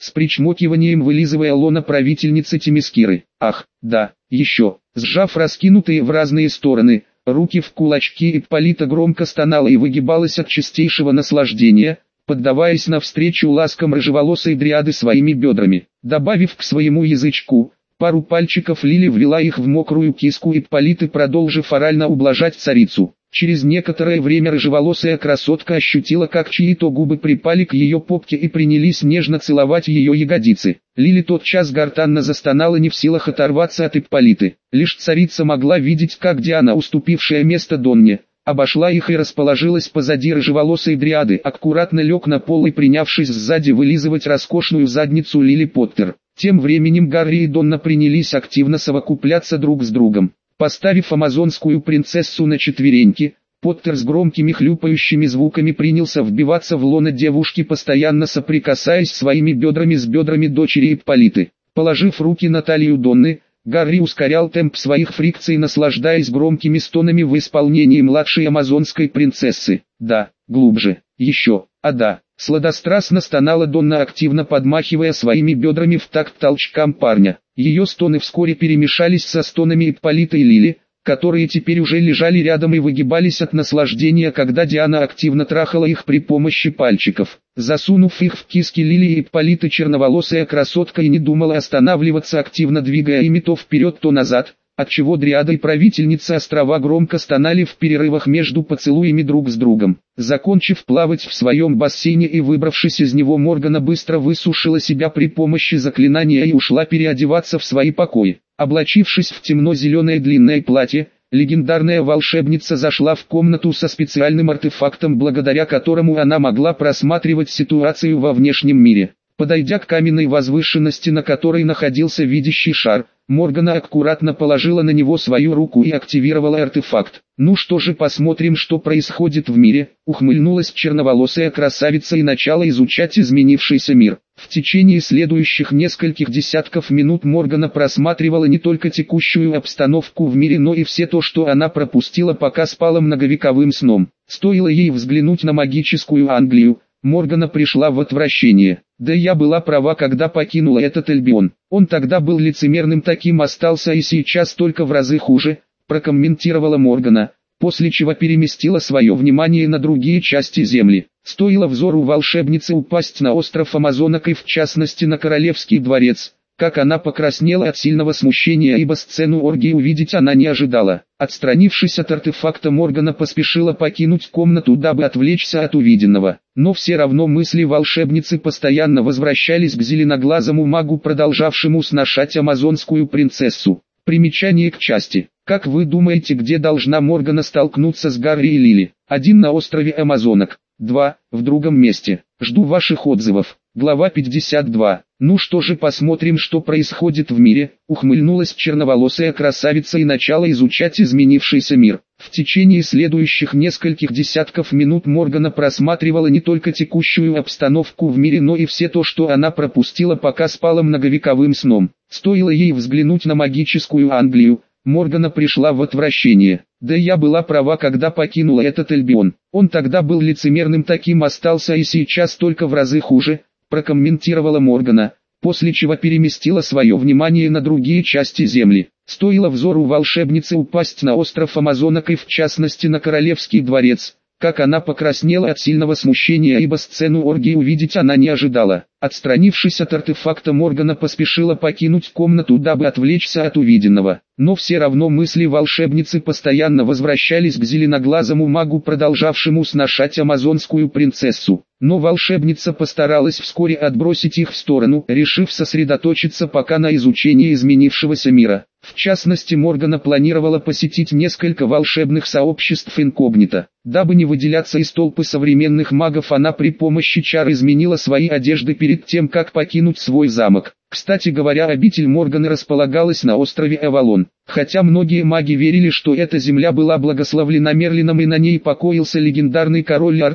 с причмокиванием вылизывая лона правительницы Темискиры. Ах, да, еще, сжав раскинутые в разные стороны руки в кулачки, Ипполита громко стонала и выгибалась от чистейшего наслаждения, поддаваясь навстречу ласкам рыжеволосой дриады своими бедрами. Добавив к своему язычку пару пальчиков, Лили ввела их в мокрую киску Ипполиты, продолжив орально ублажать царицу. Через некоторое время рыжеволосая красотка ощутила, как чьи-то губы припали к ее попке и принялись нежно целовать ее ягодицы. Лили тотчас гортанно застонала, не в силах оторваться от Ипполиты. Лишь царица могла видеть, как Диана, уступившая место Донне, обошла их и расположилась позади рыжеволосой дриады, аккуратно лег на пол и, принявшись сзади вылизывать роскошную задницу Лили Поттер. Тем временем Гарри и Донна принялись активно совокупляться друг с другом. Поставив амазонскую принцессу на четвереньки, Поттер с громкими хлюпающими звуками принялся вбиваться в лоно девушки, постоянно соприкасаясь своими бедрами с бедрами дочери Ипполиты. Положив руки на талию Донны, Гарри ускорял темп своих фрикций, наслаждаясь громкими стонами в исполнении младшей амазонской принцессы. Да, глубже, еще, а да. Сладострастно стонала Донна, активно подмахивая своими бедрами в такт толчкам парня. Ее стоны вскоре перемешались со стонами Ипполиты и Лили, которые теперь уже лежали рядом и выгибались от наслаждения, когда Диана активно трахала их при помощи пальчиков. Засунув их в киски Лили и Ипполиты, черноволосая красотка и не думала останавливаться, активно двигая ими то вперед, то назад, отчего дриада и правительница острова громко стонали в перерывах между поцелуями друг с другом. Закончив плавать в своем бассейне и выбравшись из него, Моргана быстро высушила себя при помощи заклинания и ушла переодеваться в свои покои. Облачившись в темно-зеленое длинное платье, легендарная волшебница зашла в комнату со специальным артефактом, благодаря которому она могла просматривать ситуацию во внешнем мире. Подойдя к каменной возвышенности, на которой находился видящий шар, Моргана аккуратно положила на него свою руку и активировала артефакт. «Ну что же, посмотрим, что происходит в мире», — ухмыльнулась черноволосая красавица и начала изучать изменившийся мир. В течение следующих нескольких десятков минут Моргана просматривала не только текущую обстановку в мире, но и все то, что она пропустила, пока спала многовековым сном. Стоило ей взглянуть на магическую Англию, Моргана пришла в отвращение. Да я была права, когда покинула этот Альбион. Он тогда был лицемерным, таким остался и сейчас, только в разы хуже, прокомментировала Моргана, после чего переместила свое внимание на другие части Земли. Стоило взору волшебницы упасть на остров Амазонок и в частности на Королевский дворец, как она покраснела от сильного смущения, ибо сцену оргии увидеть она не ожидала. Отстранившись от артефакта, Моргана поспешила покинуть комнату, дабы отвлечься от увиденного. Но все равно мысли волшебницы постоянно возвращались к зеленоглазому магу, продолжавшему сношать амазонскую принцессу. Примечание к части. Как вы думаете, где должна Моргана столкнуться с Гарри и Лили? один На острове Амазонок. два В другом месте. Жду ваших отзывов. Глава пятьдесят два. Ну что же, посмотрим, что происходит в мире, ухмыльнулась черноволосая красавица и начала изучать изменившийся мир. В течение следующих нескольких десятков минут Моргана просматривала не только текущую обстановку в мире, но и все то, что она пропустила, пока спала многовековым сном. Стоило ей взглянуть на магическую Англию, Моргана пришла в отвращение. Да я была права, когда покинула этот Альбион. Он тогда был лицемерным, таким остался и сейчас, только в разы хуже, прокомментировала Моргана, после чего переместила свое внимание на другие части Земли. Стоило взору волшебницы упасть на остров Амазонок и в частности на Королевский дворец, как она покраснела от сильного смущения, ибо сцену оргии увидеть она не ожидала. Отстранившись от артефакта, Моргана поспешила покинуть комнату, дабы отвлечься от увиденного. Но все равно мысли волшебницы постоянно возвращались к зеленоглазому магу, продолжавшему сношать амазонскую принцессу. Но волшебница постаралась вскоре отбросить их в сторону, решив сосредоточиться пока на изучении изменившегося мира. В частности, Моргана планировала посетить несколько волшебных сообществ инкогнито. Дабы не выделяться из толпы современных магов, она при помощи чар изменила свои одежды перед тем, как покинуть свой замок. Кстати говоря, обитель Морганы располагалась на острове Авалон. Хотя многие маги верили, что эта земля была благословлена Мерлином и на ней покоился легендарный король Артур,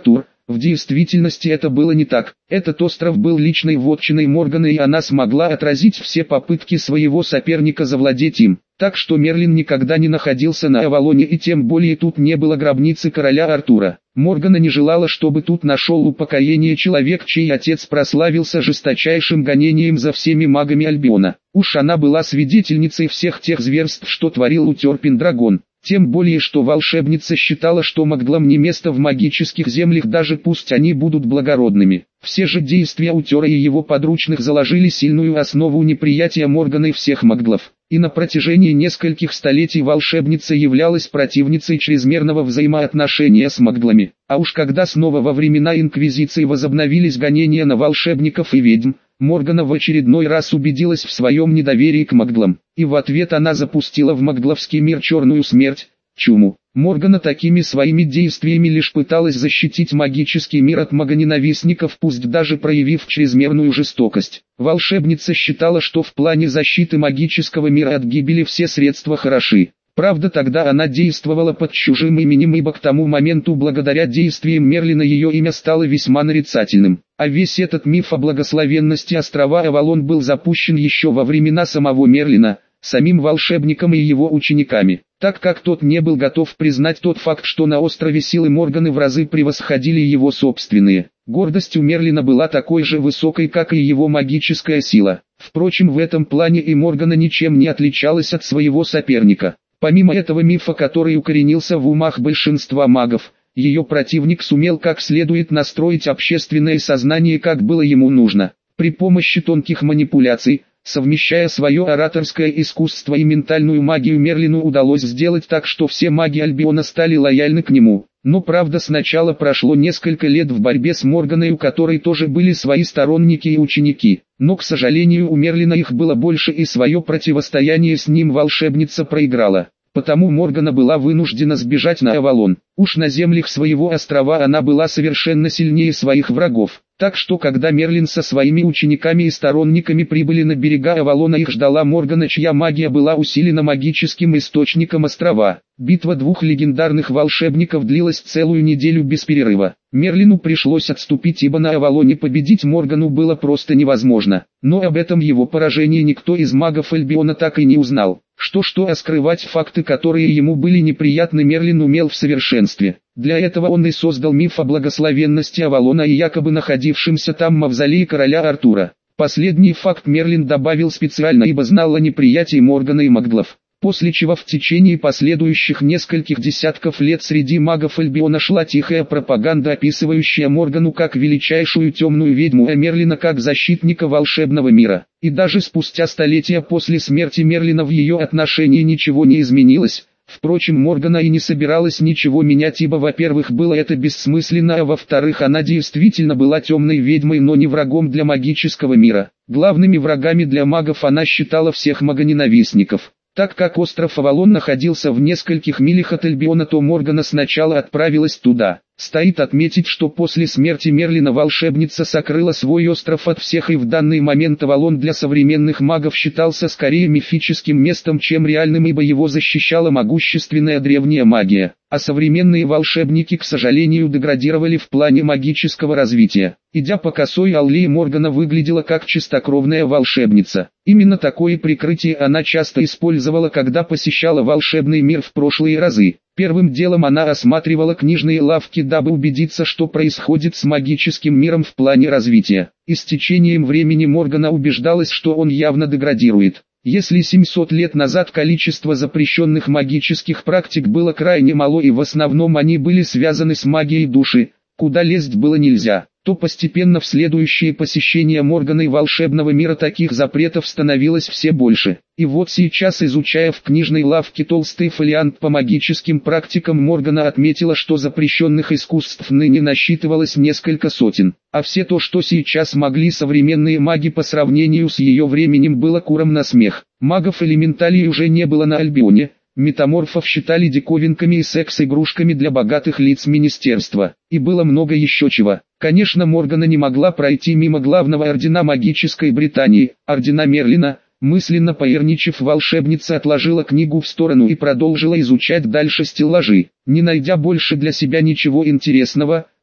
В действительности это было не так. Этот остров был личной вотчиной Моргана, и она смогла отразить все попытки своего соперника завладеть им. Так что Мерлин никогда не находился на Авалоне, и тем более тут не было гробницы короля Артура. Моргана не желала, чтобы тут нашел упокоение человек, чей отец прославился жесточайшим гонением за всеми магами Альбиона. Уж она была свидетельницей всех тех зверств, что творил Утер Пендрагон. Тем более, что волшебница считала, что маглам не место в магических землях, даже пусть они будут благородными. Все же действия Утера и его подручных заложили сильную основу неприятия Моргана и всех маглов. И на протяжении нескольких столетий волшебница являлась противницей чрезмерного взаимоотношения с маглами. А уж когда снова во времена Инквизиции возобновились гонения на волшебников и ведьм, Моргана в очередной раз убедилась в своем недоверии к маглам, и в ответ она запустила в магловский мир черную смерть, чуму. Моргана такими своими действиями лишь пыталась защитить магический мир от магоненавистников, пусть даже проявив чрезмерную жестокость. Волшебница считала, что в плане защиты магического мира от гибели все средства хороши. Правда, тогда она действовала под чужим именем, ибо к тому моменту благодаря действиям Мерлина ее имя стало весьма нарицательным. А весь этот миф о благословенности острова Авалон был запущен еще во времена самого Мерлина, самим волшебником и его учениками, так как тот не был готов признать тот факт, что на острове силы Морганы в разы превосходили его собственные. Гордость у Мерлина была такой же высокой, как и его магическая сила. Впрочем, в этом плане и Моргана ничем не отличалась от своего соперника. Помимо этого мифа, который укоренился в умах большинства магов, ее противник сумел как следует настроить общественное сознание, как было ему нужно. При помощи тонких манипуляций, совмещая свое ораторское искусство и ментальную магию, Мерлину удалось сделать так, что все маги Альбиона стали лояльны к нему. Но правда, сначала прошло несколько лет в борьбе с Морганой, у которой тоже были свои сторонники и ученики. Но, к сожалению, у Мерлина их было больше, и свое противостояние с ним волшебница проиграла. Потому Моргана была вынуждена сбежать на Авалон. Уж на землях своего острова она была совершенно сильнее своих врагов. Так что когда Мерлин со своими учениками и сторонниками прибыли на берега Авалона, их ждала Моргана, чья магия была усилена магическим источником острова. Битва двух легендарных волшебников длилась целую неделю без перерыва. Мерлину пришлось отступить, ибо на Авалоне победить Моргану было просто невозможно. Но об этом его поражении никто из магов Альбиона так и не узнал. Что-что, а скрывать факты, которые ему были неприятны, Мерлин умел в совершенстве. Для этого он и создал миф о благословенности Авалона и якобы находившемся там мавзолее короля Артура. Последний факт Мерлин добавил специально, ибо знал о неприятии Моргана и маглов. После чего в течение последующих нескольких десятков лет среди магов Альбиона шла тихая пропаганда, описывающая Моргану как величайшую темную ведьму, а Мерлина как защитника волшебного мира. И даже спустя столетия после смерти Мерлина в ее отношении ничего не изменилось. Впрочем, Моргана и не собиралась ничего менять, ибо, во-первых, было это бессмысленно, а во-вторых, она действительно была темной ведьмой, но не врагом для магического мира. Главными врагами для магов она считала всех магоненавистников. Так как остров Авалон находился в нескольких милях от Альбиона, то Моргана сначала отправилась туда. Стоит отметить, что после смерти Мерлина волшебница сокрыла свой остров от всех, и в данный момент Авалон для современных магов считался скорее мифическим местом, чем реальным, ибо его защищала могущественная древняя магия. А современные волшебники, к сожалению, деградировали в плане магического развития. Идя по косой аллее, Моргана выглядела как чистокровная волшебница. Именно такое прикрытие она часто использовала, когда посещала волшебный мир в прошлые разы. Первым делом она осматривала книжные лавки, дабы убедиться, что происходит с магическим миром в плане развития. И с течением времени Моргана убеждалась, что он явно деградирует. Если семьсот лет назад количество запрещенных магических практик было крайне мало и в основном они были связаны с магией души, куда лезть было нельзя, то постепенно в следующие посещения Морганой волшебного мира таких запретов становилось все больше. И вот сейчас, изучая в книжной лавке толстый фолиант по магическим практикам, Моргана отметила, что запрещенных искусств ныне насчитывалось несколько сотен. А все то, что сейчас могли современные маги по сравнению с ее временем, было куром на смех. Магов-элементалей уже не было на Альбионе. Метаморфов считали диковинками и секс-игрушками для богатых лиц министерства. И было много еще чего. Конечно, Моргана не могла пройти мимо главного ордена магической Британии, ордена Мерлина. Мысленно поерничав, волшебница отложила книгу в сторону и продолжила изучать дальше стеллажи. Не найдя больше для себя ничего интересного,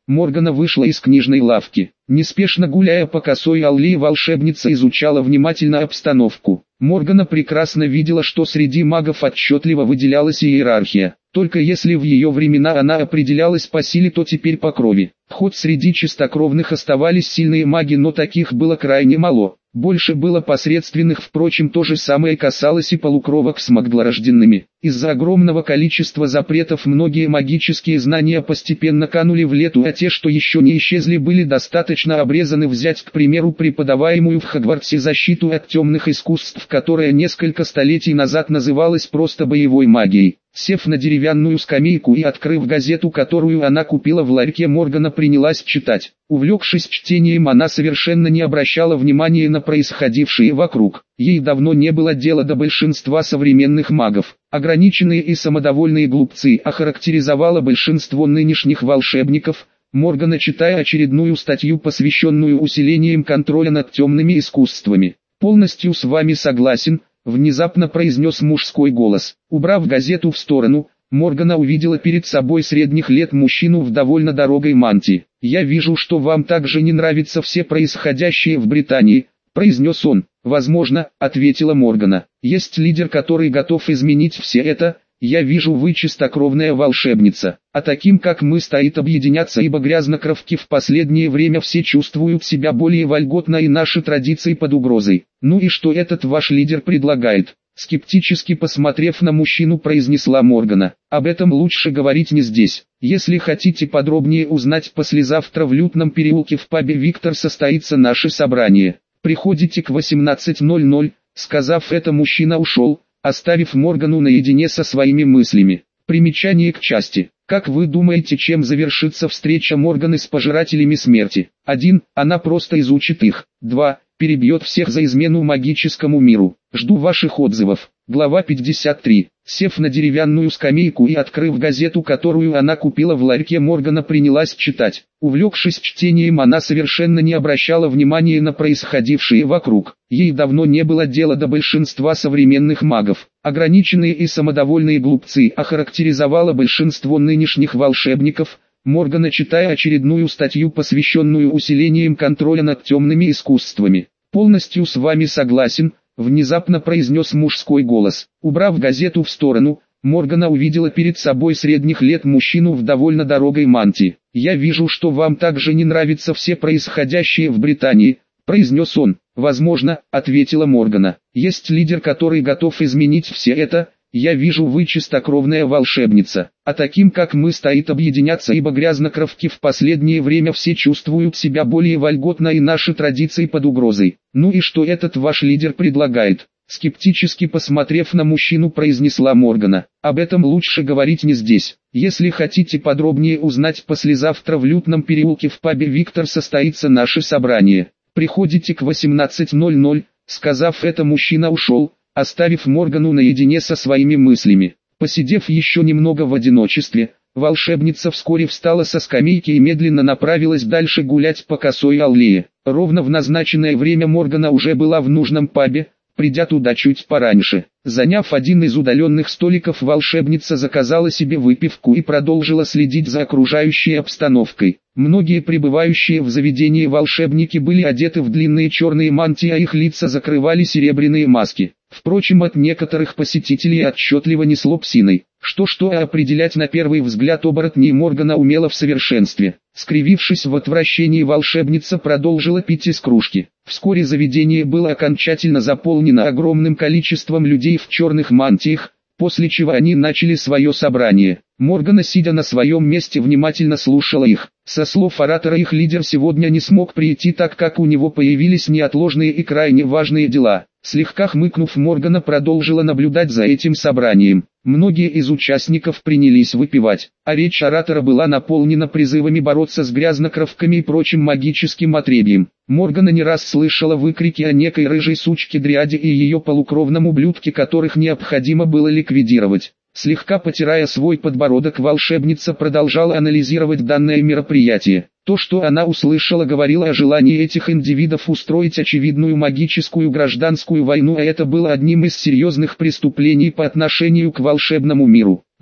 Моргана вышла из книжной лавки. Неспешно гуляя по косой аллее, волшебница изучала внимательно обстановку. Моргана прекрасно видела, что среди магов отчетливо выделялась иерархия. Только если в ее времена она определялась по силе, то теперь по крови. Хоть среди чистокровных оставались сильные маги, но таких было крайне мало. Больше было посредственных, впрочем, то же самое касалось и полукровок с маглорожденными. Из-за огромного количества запретов многие магические знания постепенно канули в лету, а те, что еще не исчезли, были достаточно обрезаны. Взять, к примеру, преподаваемую в Хогвартсе защиту от темных искусств, которая несколько столетий назад называлась просто боевой магией. Сев на деревянную скамейку и открыв газету, которую она купила в ларьке, Моргана принялась читать. Увлекшись чтением, она совершенно не обращала внимания на происходившее вокруг. Ей давно не было дела до большинства современных магов. Ограниченные и самодовольные глупцы охарактеризовало большинство нынешних волшебников. Моргана, читая очередную статью, посвященную усилениям контроля над темными искусствами. «Полностью с вами согласен», — внезапно произнес мужской голос. Убрав газету в сторону, Моргана увидела перед собой средних лет мужчину в довольно дорогой мантии. «Я вижу, что вам также не нравится все происходящее в Британии», — произнес он. «Возможно», — ответила Моргана. «Есть лидер, который готов изменить все это. Я вижу, вы чистокровная волшебница. А таким, как мы, стоит объединяться, ибо грязнокровки в последнее время все чувствуют себя более вольготно и наши традиции под угрозой. Ну и что этот ваш лидер предлагает?» Скептически посмотрев на мужчину, произнесла Моргана. «Об этом лучше говорить не здесь. Если хотите подробнее узнать, послезавтра в Лютном переулке в пабе «Виктор» состоится наше собрание. Приходите к восемнадцати ноль-ноль». Сказав это, мужчина ушел, оставив Моргану наедине со своими мыслями. Примечание к части. Как вы думаете, чем завершится встреча Морганы с пожирателями смерти? один. Она просто изучит их. два. Перебьет всех за измену магическому миру. Жду ваших отзывов. Глава пятьдесят три. Сев на деревянную скамейку и открыв газету, которую она купила в ларьке, Моргана принялась читать. Увлекшись чтением, она совершенно не обращала внимания на происходившее вокруг. Ей давно не было дела до большинства современных магов. Ограниченные и самодовольные глупцы охарактеризовало большинство нынешних волшебников. Моргана, читая очередную статью, посвященную усилениям контроля над темными искусствами. «Полностью с вами согласен», — внезапно произнес мужской голос. Убрав газету в сторону, Моргана увидела перед собой средних лет мужчину в довольно дорогой мантии. «Я вижу, что вам также не нравится все происходящее в Британии», — произнес он. «Возможно», — ответила Моргана. «Есть лидер, который готов изменить все это. Я вижу, вы чистокровная волшебница. А таким, как мы, стоит объединяться, ибо грязнокровки в последнее время все чувствуют себя более вольготно и наши традиции под угрозой. Ну и что этот ваш лидер предлагает?» Скептически посмотрев на мужчину, произнесла Моргана. «Об этом лучше говорить не здесь. Если хотите подробнее узнать, послезавтра в Лютном переулке в пабе «Виктор» состоится наше собрание. Приходите к восемнадцати ноль-ноль». Сказав это, мужчина ушел, оставив Моргану наедине со своими мыслями. Посидев еще немного в одиночестве, волшебница вскоре встала со скамейки и медленно направилась дальше гулять по косой аллее. Ровно в назначенное время Моргана уже была в нужном пабе, придя туда чуть пораньше. Заняв один из удаленных столиков, волшебница заказала себе выпивку и продолжила следить за окружающей обстановкой. Многие пребывающие в заведении волшебники были одеты в длинные черные мантии, а их лица закрывали серебряные маски. Впрочем, от некоторых посетителей отчетливо несло псиной. Что-что, а определять на первый взгляд оборотней Моргана умела в совершенстве. Скривившись в отвращении, волшебница продолжила пить из кружки. Вскоре заведение было окончательно заполнено огромным количеством людей в черных мантиях, после чего они начали свое собрание. Моргана, сидя на своем месте, внимательно слушала их. Со слов оратора, их лидер сегодня не смог прийти, так как у него появились неотложные и крайне важные дела. Слегка хмыкнув, Моргана продолжила наблюдать за этим собранием. Многие из участников принялись выпивать, а речь оратора была наполнена призывами бороться с грязнокровками и прочим магическим отребьем. Моргана не раз слышала выкрики о некой рыжей сучке Дриаде и ее полукровном ублюдке, которых необходимо было ликвидировать. Слегка потирая свой подбородок, волшебница продолжала анализировать данное мероприятие. То, что она услышала, говорило о желании этих индивидов устроить очевидную магическую гражданскую войну, а это было одним из серьезных преступлений по отношению к волшебному миру.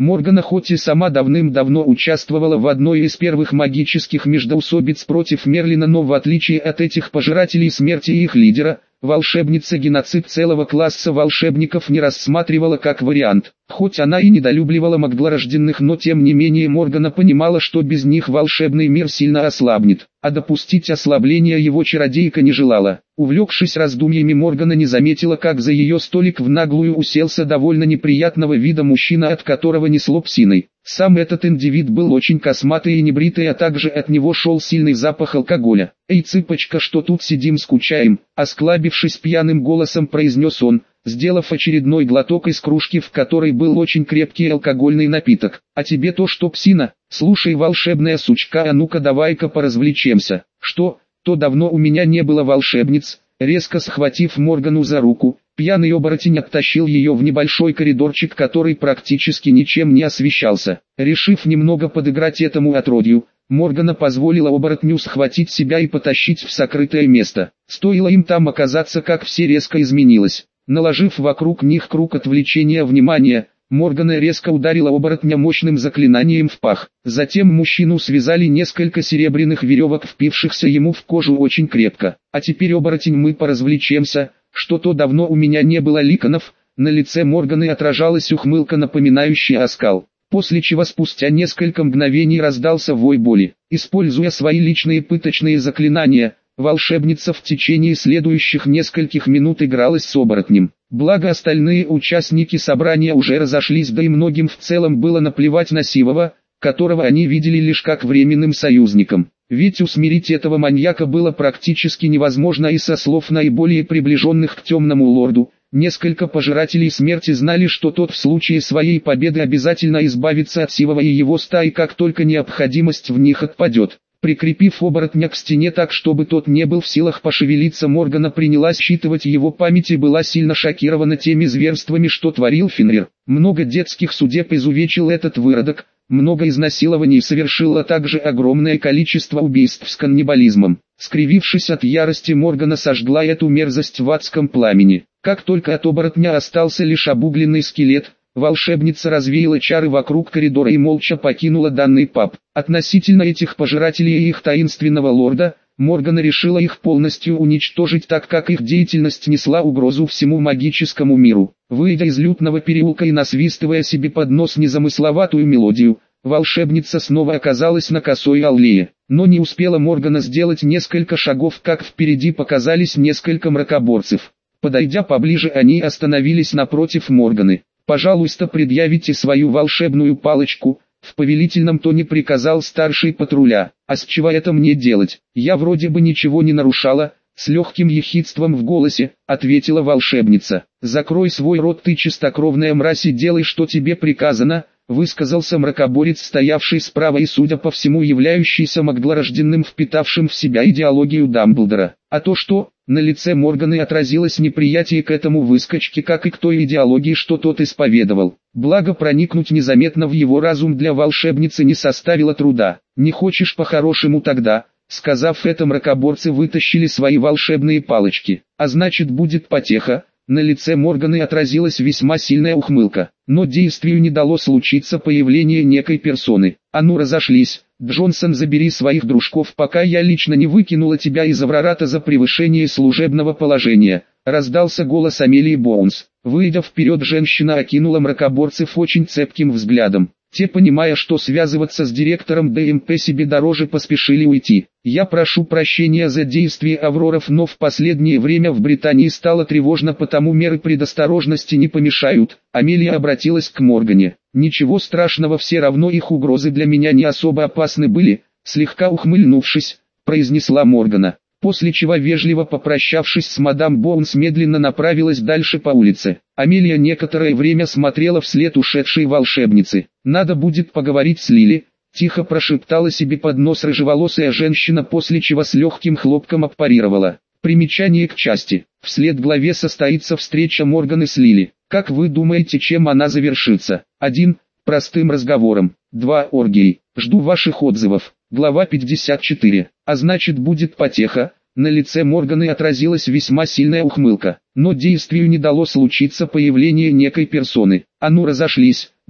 Моргана хоть и сама давным-давно участвовала в одной из первых магических междоусобиц против Мерлина, но в отличие от этих пожирателей смерти и их лидера, волшебница геноцид целого класса волшебников не рассматривала как вариант. Хоть она и недолюбливала магдлорожденных, но тем не менее Моргана понимала, что без них волшебный мир сильно ослабнет, а допустить ослабления его чародейка не желала. Увлекшись раздумьями, Моргана не заметила, как за ее столик в наглую уселся довольно неприятного вида мужчина, от которого несло псиной. Сам этот индивид был очень косматый и небритый, а также от него шел сильный запах алкоголя. «Эй, цыпочка, что тут сидим скучаем?» — осклабившись пьяным голосом произнес он, сделав очередной глоток из кружки, в которой был очень крепкий алкогольный напиток. «А тебе то что, псина? Слушай, волшебная сучка, а ну-ка давай-ка поразвлечемся». «Что? То давно у меня не было волшебниц». Резко схватив Моргану за руку, пьяный оборотень оттащил ее в небольшой коридорчик, который практически ничем не освещался. Решив немного подыграть этому отродью, Моргана позволила оборотню схватить себя и потащить в сокрытое место. Стоило им там оказаться, как все резко изменилось. Наложив вокруг них круг отвлечения внимания, Моргана резко ударила оборотня мощным заклинанием в пах. Затем мужчину связали несколько серебряных веревок, впившихся ему в кожу очень крепко. «А теперь, оборотень, мы поразвлечемся, что-то давно у меня не было ликонов». На лице Морганы отражалась ухмылка, напоминающая оскал. После чего спустя несколько мгновений раздался вой боли. Используя свои личные пыточные заклинания, волшебница в течение следующих нескольких минут игралась с оборотнем. Благо остальные участники собрания уже разошлись, да и многим в целом было наплевать на Сивова, которого они видели лишь как временным союзником. Ведь усмирить этого маньяка было практически невозможно, и со слов наиболее приближенных к темному лорду, несколько пожирателей смерти знали, что тот в случае своей победы обязательно избавится от Сивова и его стаи, как только необходимость в них отпадет. Прикрепив оборотня к стене так, чтобы тот не был в силах пошевелиться, Моргана принялась считывать его память и была сильно шокирована теми зверствами, что творил Фенрир. Много детских судеб изувечил этот выродок, много изнасилований совершил, а также огромное количество убийств с каннибализмом. Скривившись от ярости, Моргана сожгла эту мерзость в адском пламени. Как только от оборотня остался лишь обугленный скелет, волшебница развеяла чары вокруг коридора и молча покинула данный паб. Относительно этих пожирателей и их таинственного лорда, Моргана решила их полностью уничтожить, так как их деятельность несла угрозу всему магическому миру. Выйдя из лютного переулка и насвистывая себе под нос незамысловатую мелодию, волшебница снова оказалась на косой аллее. Но не успела Моргана сделать несколько шагов, как впереди показались несколько мракоборцев. Подойдя поближе, они остановились напротив Морганы. «Пожалуйста, предъявите свою волшебную палочку», — в повелительном тоне приказал старший патруля. «А с чего это мне делать? Я вроде бы ничего не нарушала», — с легким ехидством в голосе ответила волшебница. «Закрой свой рот, ты чистокровная мразь, и делай, что тебе приказано», — высказался мракоборец, стоявший справа и, судя по всему, являющийся магдлорожденным, впитавшим в себя идеологию Дамблдора. А то что? На лице Морганы отразилось неприятие к этому выскочке, как и к той идеологии, что тот исповедовал. Благо, проникнуть незаметно в его разум для волшебницы не составило труда. «Не хочешь по-хорошему тогда?» Сказав это, мракоборцы вытащили свои волшебные палочки. «А значит, будет потеха». На лице Морганы отразилась весьма сильная ухмылка, но действию не дало случиться появление некой персоны. «А ну, разошлись! Джонсон, забери своих дружков, пока я лично не выкинула тебя из Аврората за превышение служебного положения», — раздался голос Амелии Боунс. Выйдя вперед, женщина окинула мракоборцев очень цепким взглядом. Те, понимая, что связываться с директором ДМП себе дороже, поспешили уйти. «Я прошу прощения за действия Авроров, но в последнее время в Британии стало тревожно, потому меры предосторожности не помешают». Амелия обратилась к Моргане. «Ничего страшного, все равно их угрозы для меня не особо опасны были», слегка ухмыльнувшись, произнесла Моргана. После чего, вежливо попрощавшись с мадам Боунс, медленно направилась дальше по улице. Амелия некоторое время смотрела вслед ушедшей волшебницы. «Надо будет поговорить с Лили», — тихо прошептала себе под нос рыжеволосая женщина, после чего с легким хлопком отпарировала. Примечание к части. Вслед главе состоится встреча Морганы с Лили. Как вы думаете, чем она завершится? один. Простым разговором. два. Оргией. Жду ваших отзывов. Глава пятьдесят четыре. А значит, будет потеха. На лице Морганы отразилась весьма сильная ухмылка, но действию не дало случиться появление некой персоны. «А ну, разошлись!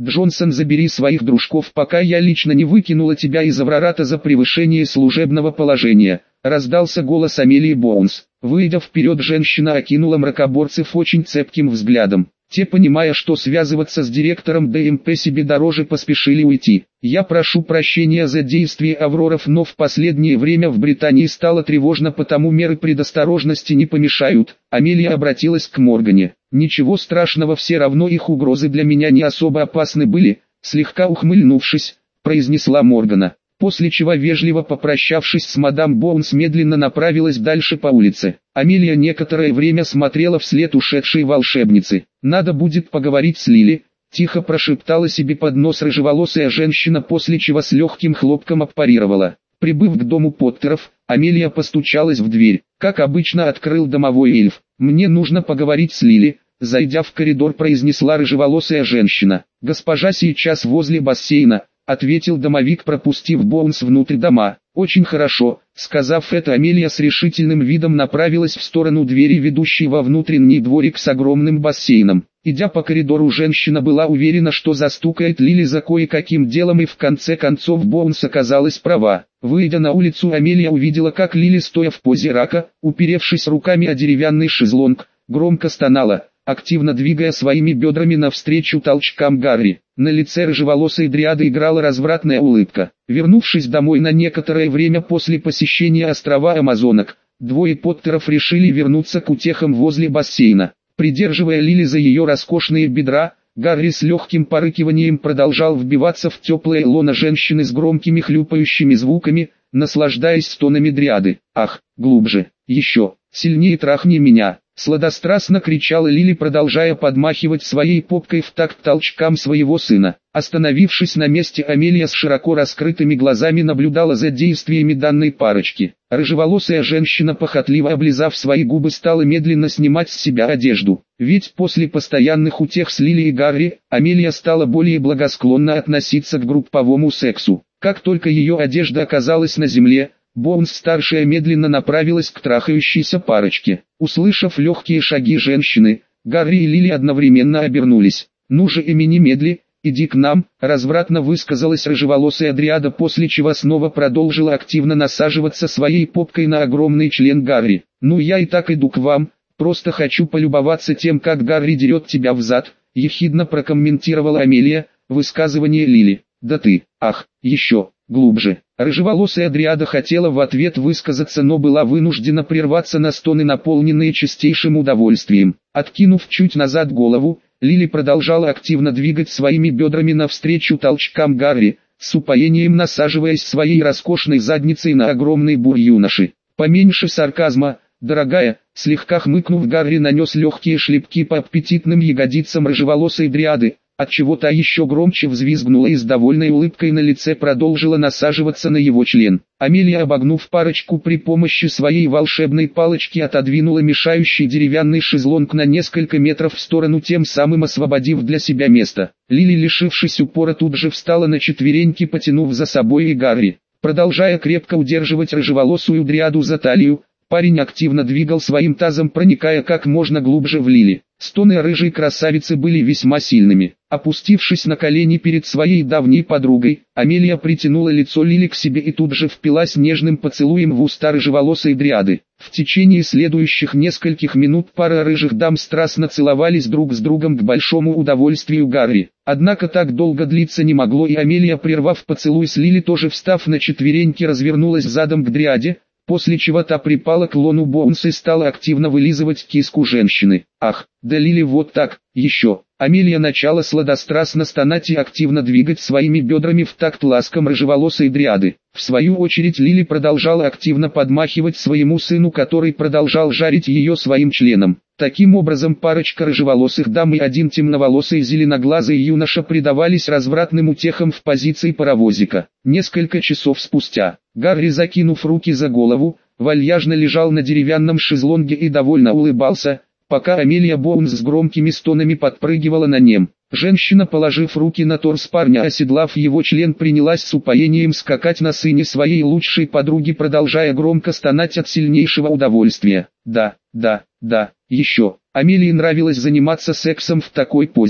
Джонсон, забери своих дружков, пока я лично не выкинула тебя из Аврората за превышение служебного положения. Раздался голос Амелии Боунс. Выйдя вперед, женщина окинула мракоборцев очень цепким взглядом. Те, понимая, что связываться с директором ДМП себе дороже, поспешили уйти. Я прошу прощения за действия Авроров, но в последнее время в Британии стало тревожно, потому меры предосторожности не помешают. Амелия обратилась к Моргане. Ничего страшного, все равно их угрозы для меня не особо опасны были, слегка ухмыльнувшись, произнесла Моргана. После чего, вежливо попрощавшись с мадам Боунс, медленно направилась дальше по улице. Амелия некоторое время смотрела вслед ушедшей волшебницы. «Надо будет поговорить с Лили», — тихо прошептала себе под нос рыжеволосая женщина, после чего с легким хлопком отпарировала. Прибыв к дому Поттеров, Амелия постучалась в дверь. Как обычно, открыл домовой эльф. «Мне нужно поговорить с Лили», — зайдя в коридор, произнесла рыжеволосая женщина. «Госпожа сейчас возле бассейна», — ответил домовик, пропустив Боунс внутрь дома. «Очень хорошо». Сказав это, Амелия с решительным видом направилась в сторону двери, ведущей во внутренний дворик с огромным бассейном. Идя по коридору, женщина была уверена, что застукает Лили за кое-каким делом, и в конце концов Боунс оказалась права. Выйдя на улицу, Амелия увидела, как Лили, стоя в позе рака, уперевшись руками о деревянный шезлонг, громко стонала, активно двигая своими бедрами навстречу толчкам Гарри. На лице рыжеволосой дриады играла развратная улыбка. Вернувшись домой на некоторое время после посещения острова Амазонок, двое Поттеров решили вернуться к утехам возле бассейна. Придерживая Лили за ее роскошные бедра, Гарри с легким порыкиванием продолжал вбиваться в теплое лоно женщины с громкими хлюпающими звуками, наслаждаясь стонами дриады. «Ах, глубже, еще, сильнее трахни меня!» Сладострастно кричала Лили, продолжая подмахивать своей попкой в такт толчкам своего сына. Остановившись на месте, Амелия с широко раскрытыми глазами наблюдала за действиями данной парочки. Рыжеволосая женщина, похотливо облизав свои губы, стала медленно снимать с себя одежду. Ведь после постоянных утех с Лили и Гарри, Амелия стала более благосклонно относиться к групповому сексу. Как только ее одежда оказалась на земле, Боунс-старшая медленно направилась к трахающейся парочке. Услышав легкие шаги женщины, Гарри и Лили одновременно обернулись. «Ну же, Эми, немедли, иди к нам», — развратно высказалась рыжеволосая дриада, после чего снова продолжила активно насаживаться своей попкой на огромный член Гарри. «Ну я и так иду к вам, просто хочу полюбоваться тем, как Гарри дерет тебя взад», — ехидно прокомментировала Амелия высказывание Лили. «Да ты, ах, еще, глубже». Рыжеволосая дриада хотела в ответ высказаться, но была вынуждена прерваться на стоны, наполненные чистейшим удовольствием. Откинув чуть назад голову, Лили продолжала активно двигать своими бедрами навстречу толчкам Гарри, с упоением насаживаясь своей роскошной задницей на огромный бур юноши. «Поменьше сарказма, дорогая», — слегка хмыкнув, Гарри нанес легкие шлепки по аппетитным ягодицам рыжеволосой дриады, отчего та еще громче взвизгнула и с довольной улыбкой на лице продолжила насаживаться на его член. Амелия, обогнув парочку, при помощи своей волшебной палочки отодвинула мешающий деревянный шезлонг на несколько метров в сторону, тем самым освободив для себя место. Лили, лишившись упора, тут же встала на четвереньки, потянув за собой и Гарри. Продолжая крепко удерживать рыжеволосую дриаду за талию, парень активно двигал своим тазом, проникая как можно глубже в Лили. Стоны рыжей красавицы были весьма сильными. Опустившись на колени перед своей давней подругой, Амелия притянула лицо Лили к себе и тут же впилась нежным поцелуем в уста рыжеволосой дриады. В течение следующих нескольких минут пара рыжих дам страстно целовались друг с другом к большому удовольствию Гарри. Однако так долго длиться не могло, и Амелия, прервав поцелуй с Лили, тоже встав на четвереньки, развернулась задом к дриаде, после чего та припала к лону Боунса и стала активно вылизывать киску женщины. «Ах, да Лили, вот так, еще». Амелия начала сладострастно стонать и активно двигать своими бедрами в такт ласкам рыжеволосой дриады. В свою очередь Лили продолжала активно подмахивать своему сыну, который продолжал жарить ее своим членом. Таким образом, парочка рыжеволосых дам и один темноволосый зеленоглазый юноша предавались развратным утехам в позиции паровозика. Несколько часов спустя, Гарри, закинув руки за голову, вальяжно лежал на деревянном шезлонге и довольно улыбался, пока Амелия Боунс с громкими стонами подпрыгивала на нем. Женщина, положив руки на торс парня, оседлав его член, принялась с упоением скакать на сыне своей лучшей подруги, продолжая громко стонать от сильнейшего удовольствия. «Да, да, да, еще». Амелии нравилось заниматься сексом в такой позе.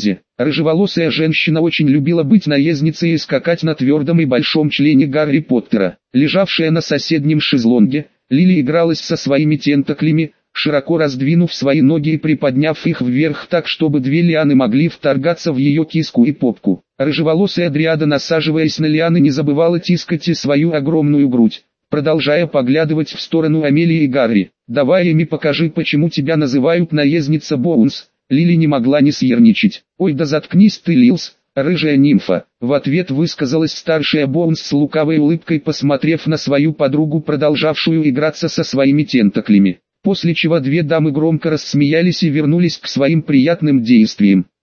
Рыжеволосая женщина очень любила быть наездницей и скакать на твердом и большом члене Гарри Поттера. Лежавшая на соседнем шезлонге, Лили игралась со своими тентаклями, широко раздвинув свои ноги и приподняв их вверх так, чтобы две лианы могли вторгаться в ее киску и попку. Рыжеволосая дриада, насаживаясь на лианы, не забывала тискать и свою огромную грудь, продолжая поглядывать в сторону Амелии и Гарри. «Давай, Эми, покажи, почему тебя называют наездница Боунс». Лили не могла не съерничать. «Ой, да заткнись ты, Лилс, рыжая нимфа!» В ответ высказалась старшая Боунс с лукавой улыбкой, посмотрев на свою подругу, продолжавшую играться со своими тентаклями. После чего две дамы громко рассмеялись и вернулись к своим приятным действиям.